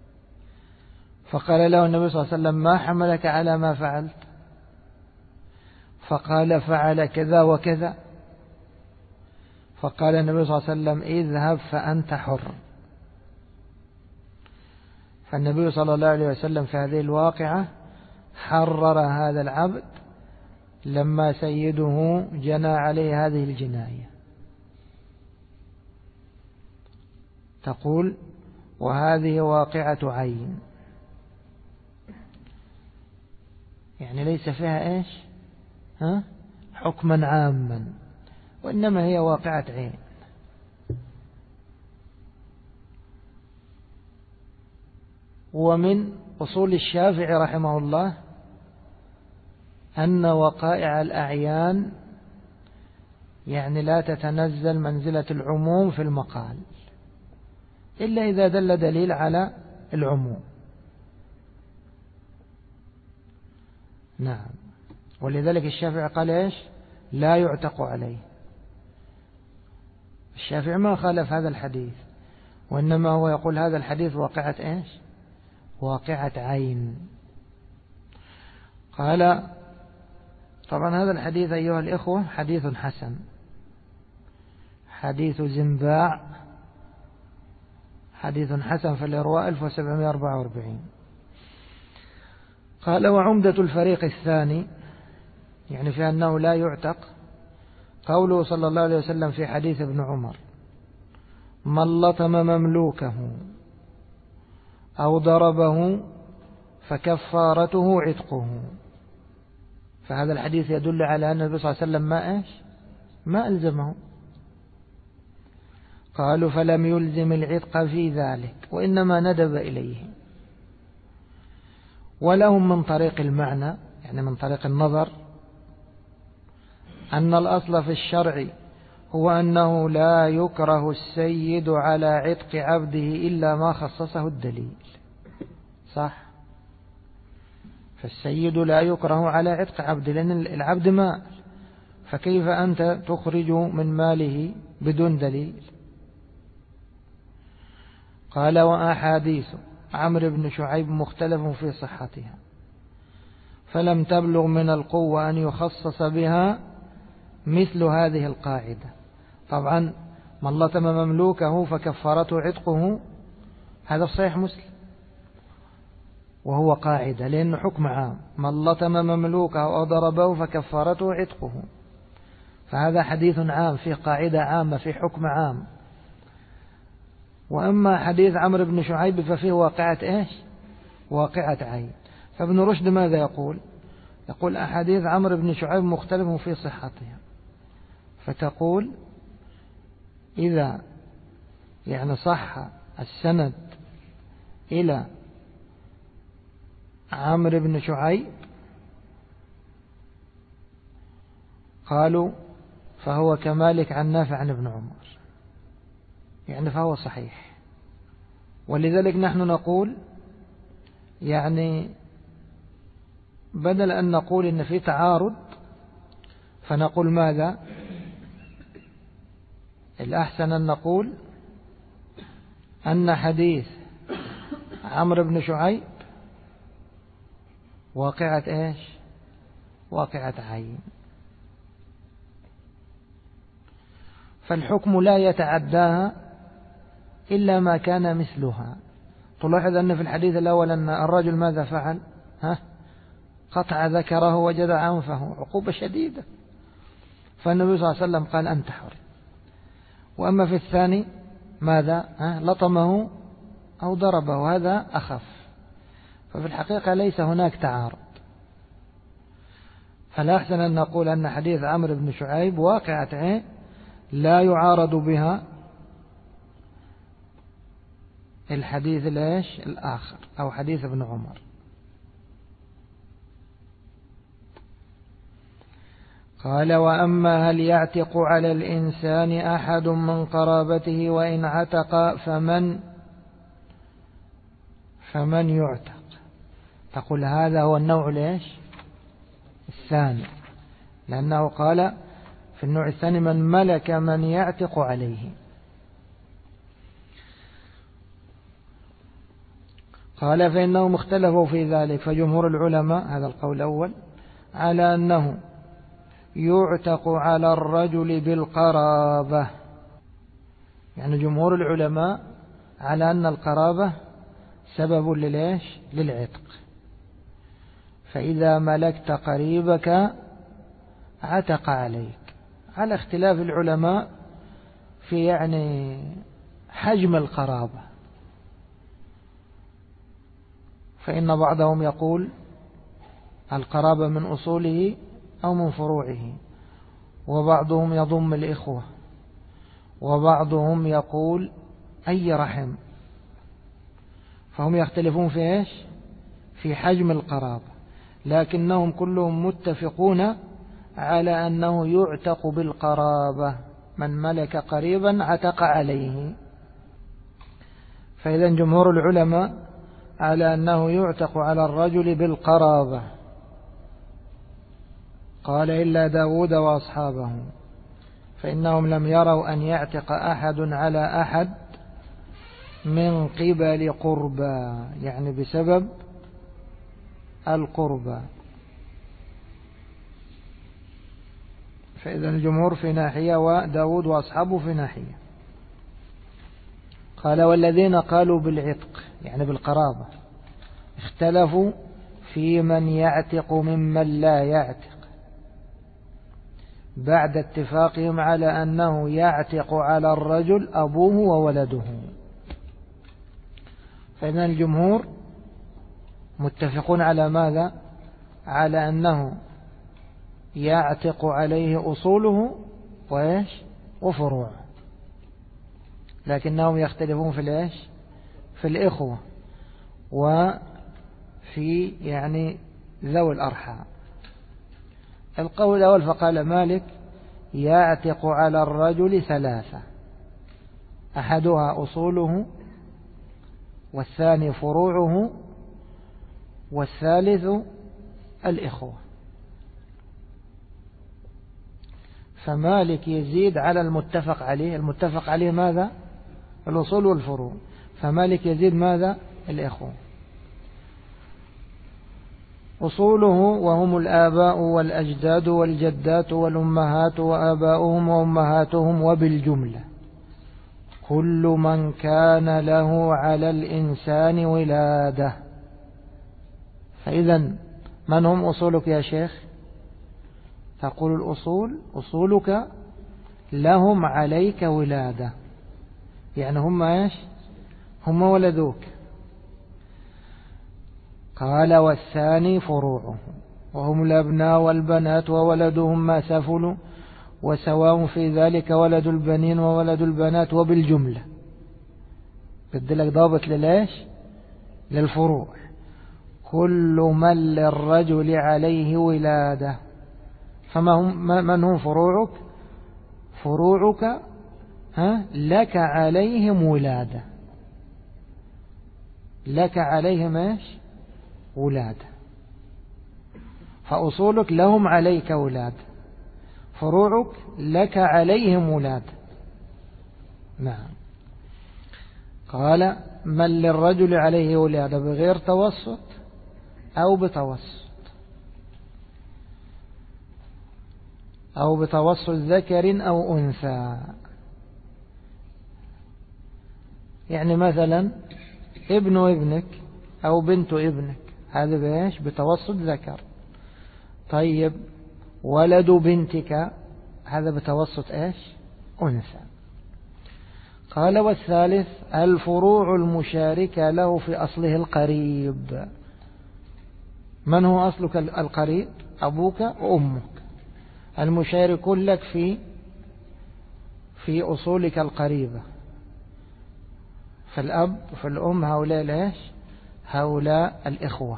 فقال له النبي صلى الله عليه وسلم ما حملك على ما فعلت؟ فقال فعل كذا وكذا. فقال النبي صلى الله عليه وسلم اذهب فأنت حر. فالنبي صلى الله عليه وسلم في هذه الواقعة حرر هذا العبد لما سيده جنى عليه هذه الجناية. تقول وهذه واقعة عين، يعني ليس فيها إيش حكما عاما، وإنما هي واقعة عين. ومن أصول الشافعي رحمه الله أن وقائع الأعيان يعني لا تتنزل منزلة العموم في المقال إلا إذا دل دليل على العموم. نعم، ولذلك الشافعي قال إيش لا يعتق عليه. الشافعي ما خالف هذا الحديث، وإنما هو يقول هذا الحديث واقعة إيش؟ واقعة عين. قال طبعا هذا الحديث أيها الإخوة حديث حسن، حديث زنباع حديث حسن في الإرواء 1744. قال وعمدة الفريق الثاني، يعني في أنه لا يعتق، قوله صلى الله عليه وسلم في حديث ابن عمر: من لطم مملوكه أو ضربه فكفارته عتقه. فهذا الحديث يدل على أن النبي صلى الله عليه وسلم ما ألزمه. قالوا فلم يلزم العتق في ذلك، وإنما ندب إليه. ولهم من طريق المعنى، يعني من طريق النظر، أن الأصل في الشرع هو أنه لا يكره السيد على عتق عبده إلا ما خصصه الدليل. صح؟ فالسيد لا يكره على عتق عبده، لأن العبد مال، فكيف أنت تخرج من ماله بدون دليل؟ قال وأحاديث عمرو بن شعيب مختلف في صحتها، فلم تبلغ من القوة أن يخصص بها مثل هذه القاعدة. طبعا من لطم مملوكه فكفارته عتقه، هذا في صحيح مسلم، وهو قاعدة لأنه حكم عام: من لطم مملوكه أو ضربه فكفارته عتقه. فهذا حديث عام في قاعدة عامة في حكم عام. وأما حديث عمرو بن شعيب ففيه واقعة إيش؟ واقعة عين. فابن رشد ماذا يقول؟ يقول أحاديث عمرو بن شعيب مختلف في صحتها، فتقول إذا يعني صح السند إلى عمرو بن شعيب قالوا فهو كمالك عن نافع عن ابن عمر، يعني فهو صحيح. ولذلك نحن نقول يعني بدل أن نقول إن في تعارض فنقول ماذا؟ الأحسن أن نقول أن حديث عمرو بن شعيب واقعة إيش؟ واقعة عين. فالحكم لا يتعداها إلا ما كان مثلها. تلاحظ أن في الحديث الأول أن الرجل ماذا فعل؟ قطع ذكره وجدع أنفه، عقوبة شديدة، فالنبي صلى الله عليه وسلم قال أنت حر. وأما في الثاني ماذا؟ لطمه أو ضربه، هذا أخف. ففي الحقيقة ليس هناك تعارض. فلا أحسن أن نقول أن حديث عمرو بن شعيب واقعة عين لا يعارض بها الحديث الآخر أو حديث ابن عمر. قال وأما هل يعتق على الإنسان أحد من قرابته وإن عتق فمن يعتق؟ تقول هذا هو النوع الثاني، لأنه قال في النوع الثاني من ملك من يعتق عليه. قال فإنهم اختلفوا في ذلك، فجمهور العلماء، هذا القول الأول، على أنه يعتق على الرجل بالقرابة. يعني جمهور العلماء على أن القرابة سبب للعتق. فإذا ملكت قريبك عتق عليك، على اختلاف العلماء في يعني حجم القرابة. فإن بعضهم يقول القرابة من أصوله أو من فروعه، وبعضهم يضم الإخوة، وبعضهم يقول أي رحم. فهم يختلفون في في حجم القرابة، لكنهم كلهم متفقون على أنه يعتق بالقرابة، من ملك قريبا عتق عليه. فإذا جمهور العلماء على أنه يعتق على الرجل بالقرابة. قال إلا داود وأصحابه فإنهم لم يروا أن يعتق أحد على أحد من قبل قربى، يعني بسبب القربى. فإذا الجمهور في ناحية وداود وأصحابه في ناحية. قال والذين قالوا بالعتق يعني بالقرابة اختلفوا في من يعتق ممن لا يعتق بعد اتفاقهم على أنه يعتق على الرجل أبوه وولده. فإذا الجمهور متفقون على ماذا؟ على أنه يعتق عليه أصوله وفروعه، لكنهم يختلفون في الإخوة وفي يعني ذوي الأرحام. القول الأول فقال مالك يعتق على الرجل 3، أحدها أصوله، والثاني فروعه، والثالث الإخوة. فمالك يزيد على المتفق عليه. المتفق عليه ماذا؟ الأصول والفروع. فمالك يزيد ماذا؟ الإخوة. أصوله وهم الآباء والأجداد والجدات والأمهات وآباؤهم وأمهاتهم، وبالجملة كل من كان له على الإنسان ولادة. فإذا من هم أصولك يا شيخ؟ تقول الأصول أصولك لهم عليك ولادة، يعني هم هم ولدوك. قال والثاني فروعه وهم الأبناء والبنات وولدهم ما سفلوا، وسواء في ذلك ولد البنين وولد البنات، وبالجملة بدلك ضابط للفروع كل من للرجل عليه ولادة. من هم فروعك؟ فروعك لك عليهم ولادة، لك عليهم ولادة. فأصولك لهم عليك ولادة، فروعك لك عليهم ولادة. نعم. قال من للرجل عليه ولادة بغير توسط أو بتوسط، أو بتوسط ذكر أو أنثى. يعني مثلا ابن ابنك أو بنت ابنك، هذا بتوسط ذكر. طيب ولد بنتك هذا بتوسط أنثى. قال والثالث الفروع المشاركة له في أصله القريب. من هو أصلك القريب؟ أبوك وأمك، المشاركون لك في أصولك القريبة. فالأب وفالأم هؤلاء الإخوة،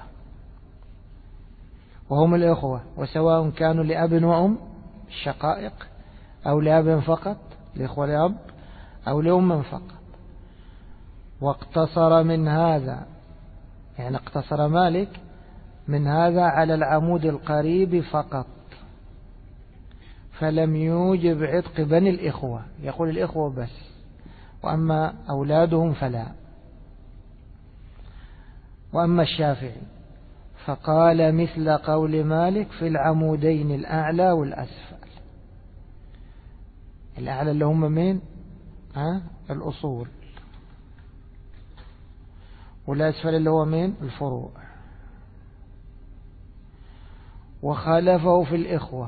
وهم الإخوة وسواء كانوا لأب وأم الشقائق، أو لأب فقط الإخوة لأب، أو لأم فقط. واقتصر من هذا، يعني اقتصر مالك من هذا على العمود القريب فقط، فلم يوجب عتق بني الإخوة، يقول الإخوة بس، وأما أولادهم فلا. وأما الشافعي فقال مثل قول مالك في العمودين الأعلى والأسفل. الأعلى اللي هم مين؟ الأصول، والأسفل اللي هو مين؟ الفروع. وخالفه في الإخوة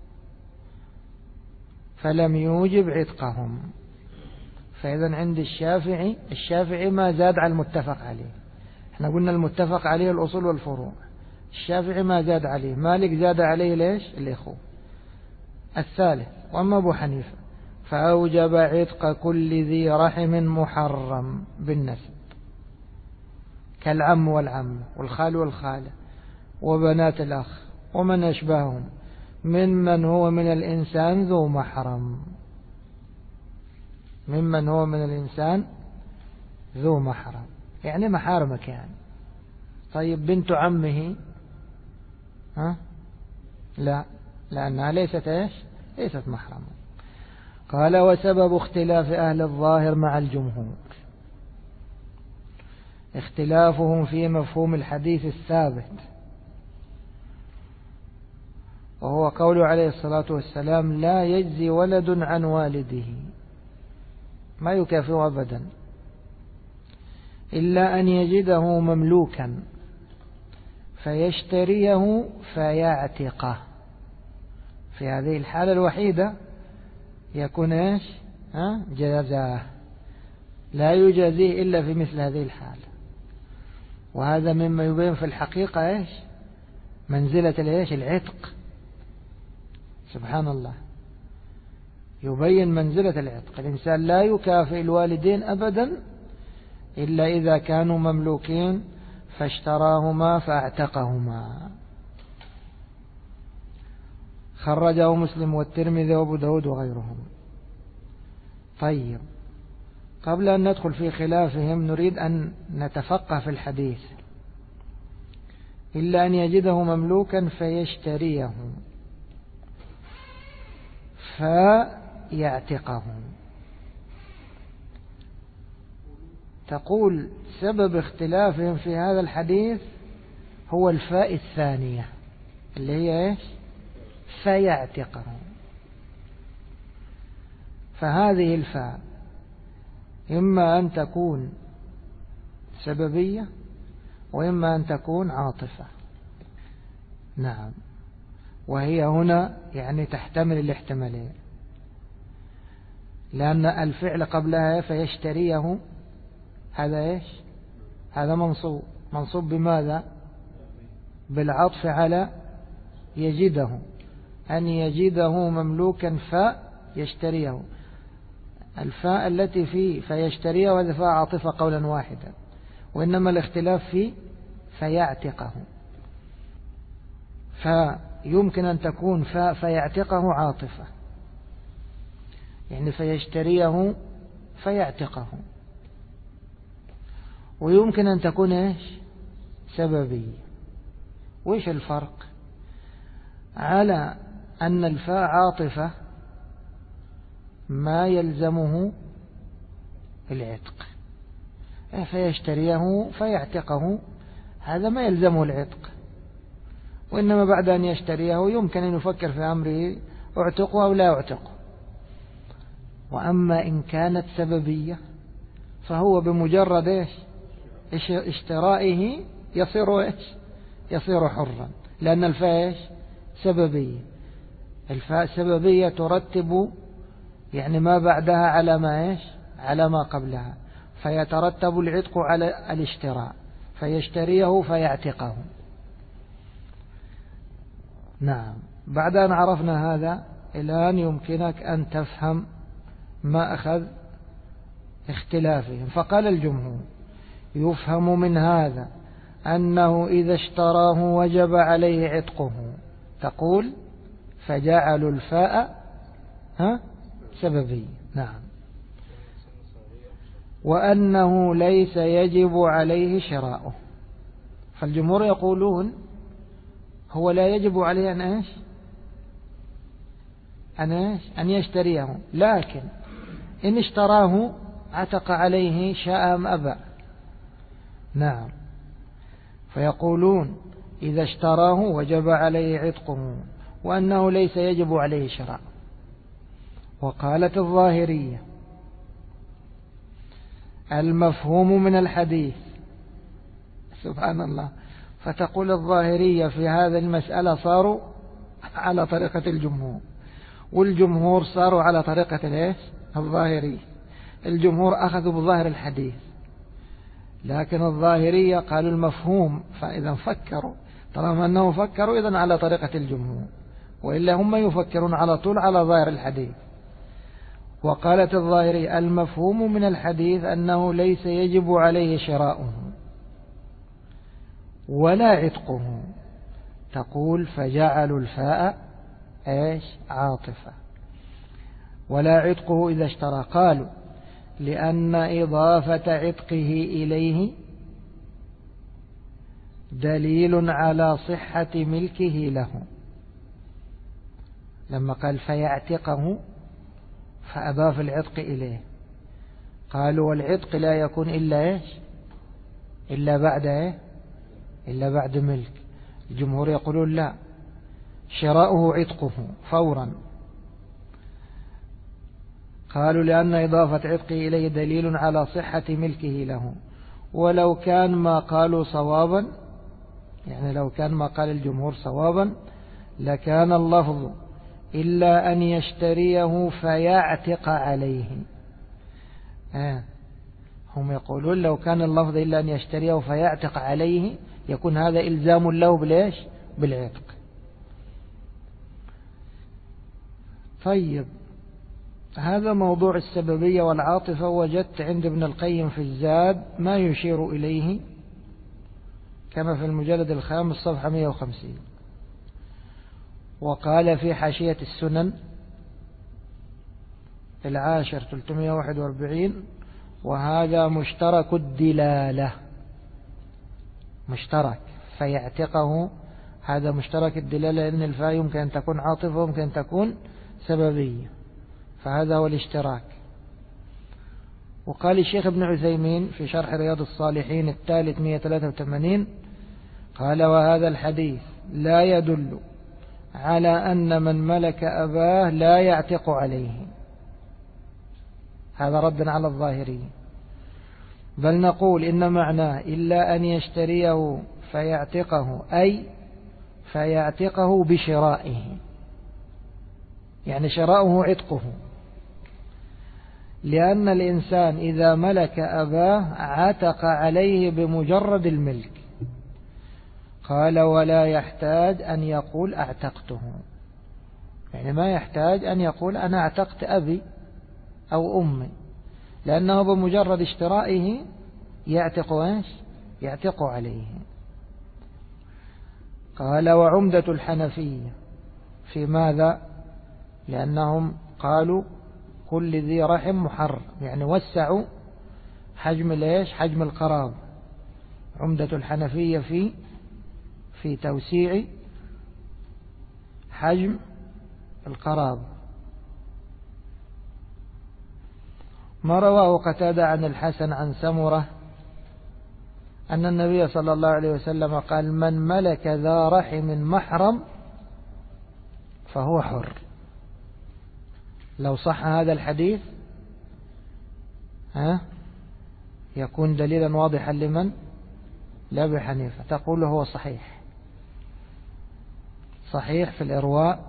فلم يوجب عتقهم. فإذا عند الشافعي ما زاد على المتفق عليه. احنا قلنا المتفق عليه الأصول والفروع، الشافعي ما زاد عليه. مالك زاد عليه الإخوة. الثالث وأما أبو حنيفة فأوجب عتق كل ذي رحم محرم بالنسب، كالعم والعم والخال والخالة وبنات الأخ ومن أشبههم، ممن هو من الإنسان ذو محرم. ممن هو من الإنسان ذو محرم، يعني محارمك يعني. طيب بنت عمه لا، لأنها ليست محرمة. قال وسبب اختلاف أهل الظاهر مع الجمهور. اختلافهم في مفهوم الحديث الثابت، وهو قوله عليه الصلاة والسلام: لا يجزي ولد عن والده، ما يكافئ أبدا إلا أن يجده مملوكا فيشتريه فيعتقه. في هذه الحالة الوحيدة يكون إيش؟ جزاه، لا يجازيه إلا في مثل هذه الحالة. وهذا مما يبين في الحقيقة إيش؟ منزلة الإيش؟ العتق. سبحان الله، يبين منزلة العتق. الإنسان لا يكافئ الوالدين أبدا إلا إذا كانوا مملوكين فاشتراهما فاعتقهما. خرجه مسلم والترمذي وابو داود وغيرهم. طيب، قبل أن ندخل في خلافهم نريد أن نتفقه في الحديث. إلا أن يجده مملوكا فيشتريه فيعتقه. تقول سبب اختلافهم في هذا الحديث هو الفاء الثانية اللي هي إيش؟ فيعتقه. فهذه الفاء إما أن تكون سببية وإما أن تكون عاطفة. نعم، وهي هنا يعني تحتمل الاحتمالين، لأن الفعل قبلها فيشتريه هذا إيش؟ هذا منصوب بماذا؟ بالعطف على يجده، أن يجده مملوكا فيشتريه. الفاء التي فيه فيشتريه وهذا فاء عاطفة قولا واحدا، وإنما الاختلاف في فيعتقه. فيمكن أن تكون فاء فيعتقه عاطفة، يعني فيشتريه فيعتقه، ويمكن أن تكون إيش؟ سببية. وإيش الفرق؟ على أن الفاء عاطفة ما يلزمه العتق، فيشتريه فيعتقه هذا ما يلزمه العتق، وإنما بعد أن يشتريه يمكن أن يفكر في أمره اعتقه أو لا اعتقه. وأما إن كانت سببية فهو بمجرد إيش؟ اشترائه يصير إيش؟ يصير حرا، لأن الفاء إيش؟ سببية. الفاء سببية ترتب يعني ما بعدها على ما إيش؟ على ما قبلها، فيترتب العتق على الاشتراء، فيشتريه فيعتقه. نعم، بعد أن عرفنا هذا الآن يمكنك أن تفهم ما أخذ اختلافهم. فقال الجمهور: يفهم من هذا أنه إذا اشتراه وجب عليه عتقه. تقول فجعلوا الفاء سببي. نعم. وأنه ليس يجب عليه شراؤه. فالجمهور يقولون هو لا يجب عليه أن يشتريه، لكن إن اشتراه عتق عليه شاء أم أبى. نعم، فيقولون إذا اشتراه وجب عليه عتقه، وأنه ليس يجب عليه شراء. وقالت الظاهرية: المفهوم من الحديث. سبحان الله، فتقول الظاهرية في هذه المسألة صاروا على طريقة الجمهور، والجمهور صاروا على طريقة الظاهرية. الجمهور أخذوا بظاهر الحديث، لكن الظاهرية قالوا المفهوم. فإذا فكروا، طالما أنهم فكروا إذن على طريقة الجمهور، وإلا هم يفكرون على طول على ظاهر الحديث. وقالت الظاهرية: المفهوم من الحديث أنه ليس يجب عليه شراؤه ولا عتقه. تقول فجعلوا الفاء عاطفة. ولا عتقه إذا اشترى. قالوا لأن إضافة عتقه إليه دليل على صحة ملكه له. لما قال فيعتقه فأضاف العتق إليه. قالوا والعتق لا يكون إلا إلا بعد إيه؟ إلا بعد ملك. الجمهور يقولون لا، شراؤه عتقه فورا. قالوا لأن إضافة عتقه إليه دليل على صحة ملكه له، ولو كان ما قالوا صوابا، يعني لو كان ما قال الجمهور صوابا لكان اللفظ إلا أن يشتريه فيعتق عليه. هم يقولون لو كان اللفظ إلا أن يشتريه فيعتق عليه يكون هذا إلزام له بالإيش؟ بالعتق. طيب، هذا موضوع السببية والعاطفة. وجدت عند ابن القيم في الزاد ما يشير إليه كما في المجلد الخامس صفحة 150. وقال في حاشية السنن العاشر 341: وهذا مشترك الدلالة. مشترك فيعتقه، هذا مشترك الدلالة، لأن الفاء يمكن أن تكون عاطفة ويمكن أن تكون سببية، فهذا هو الاشتراك. وقال الشيخ ابن عثيمين في شرح رياض الصالحين الثالث 183: قال وهذا الحديث لا يدل على أن من ملك أباه لا يعتق عليه، هذا رد على الظاهري، بل نقول إن معناه إلا أن يشتريه فيعتقه، أي فيعتقه بشرائه، يعني شراؤه عتقه، لأن الإنسان إذا ملك أباه عتق عليه بمجرد الملك. قال ولا يحتاج أن يقول أعتقته، يعني ما يحتاج أن يقول أنا اعتقت أبي أو أمي، لأنه بمجرد اشترائه يعتق ايش؟ يعتق عليه. قال وعمدة الحنفية في ماذا؟ لأنهم قالوا كل ذي رحم محرم، يعني وسعوا حجم الايش؟ حجم القراب. عمدة الحنفية في توسيع حجم القراب. ما رواه قتادة عن الحسن عن سمرة أن النبي صلى الله عليه وسلم قال من ملك ذا رحم محرم فهو حر. لو صح هذا الحديث يكون دليلا واضحا لمن؟ لأبي حنيفة. تقول هو صحيح، صحيح في الإرواء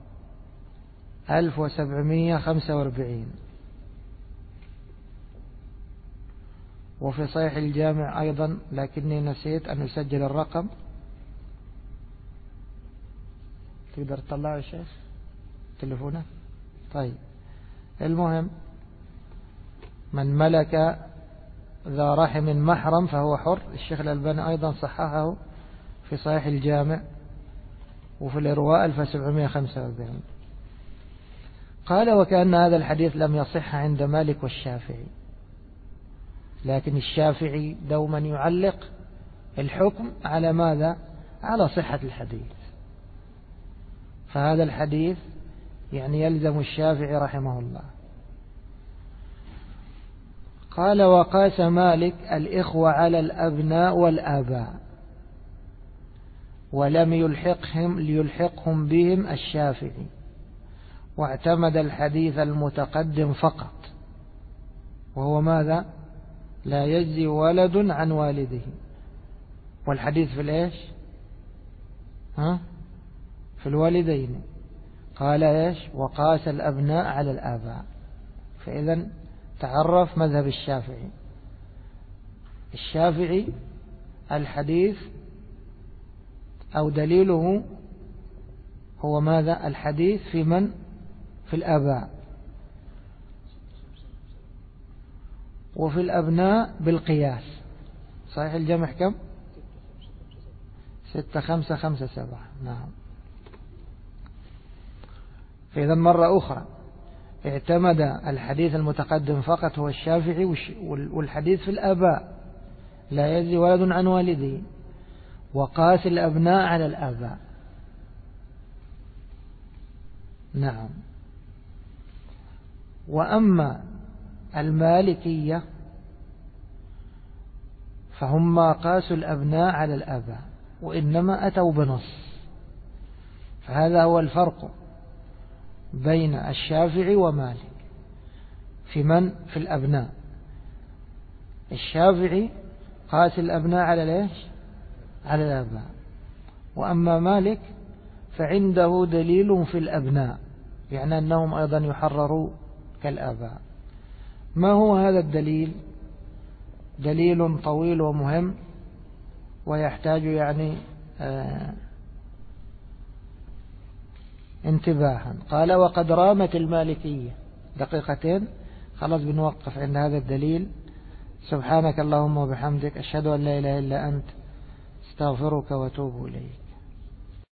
1745، وفي صحيح الجامع أيضا، لكني نسيت أن أسجل الرقم. تقدر تطلعه يا شيخ تليفونه؟ طيب، المهم من ملك ذا رحم محرم فهو حر. الشيخ الألباني أيضا صححه في صحيح الجامع وفي الإرواء 1745. قال وكأن هذا الحديث لم يصح عند مالك والشافعي، لكن الشافعي دوما يعلق الحكم على ماذا؟ على صحة الحديث، فهذا الحديث يعني يلزم الشافعي رحمه الله. قال وقاس مالك الإخوة على الأبناء والآباء، ولم ليلحقهم بهم الشافعي، واعتمد الحديث المتقدم فقط، وهو ماذا؟ لا يجزي ولد عن والده. والحديث في الإيش؟ في الوالدين. قال إيش؟ وقاس الأبناء على الآباء. فإذا تعرف مذهب الشافعي. الشافعي الحديث أو دليله هو ماذا؟ الحديث في من؟ في الآباء. وفي الأبناء بالقياس. صحيح الجمع كم؟ 6557. نعم. فإذا مرة أخرى اعتمد الحديث المتقدم فقط هو الشافعي، والحديث في الآباء لا يجزي ولد عن والده، وقاس الأبناء على الآباء. نعم. وأما المالكية فهم ما قاسوا الأبناء على الآباء وإنما أتوا بنص. فهذا هو الفرق بين الشافعي ومالك في الأبناء. الشافعي قاس الأبناء على ليش؟ على الآباء. وأما مالك فعنده دليل في الأبناء، يعني أنهم أيضا يحرروا كالآباء. ما هو هذا الدليل؟ دليل طويل ومهم ويحتاج يعني انتباها. قال: وقد رامت المالكية. دقيقتين خلاص بنوقف عند هذا الدليل. سبحانك اللهم وبحمدك، أشهد أن لا إله إلا أنت، استغفرك واتوب إليك.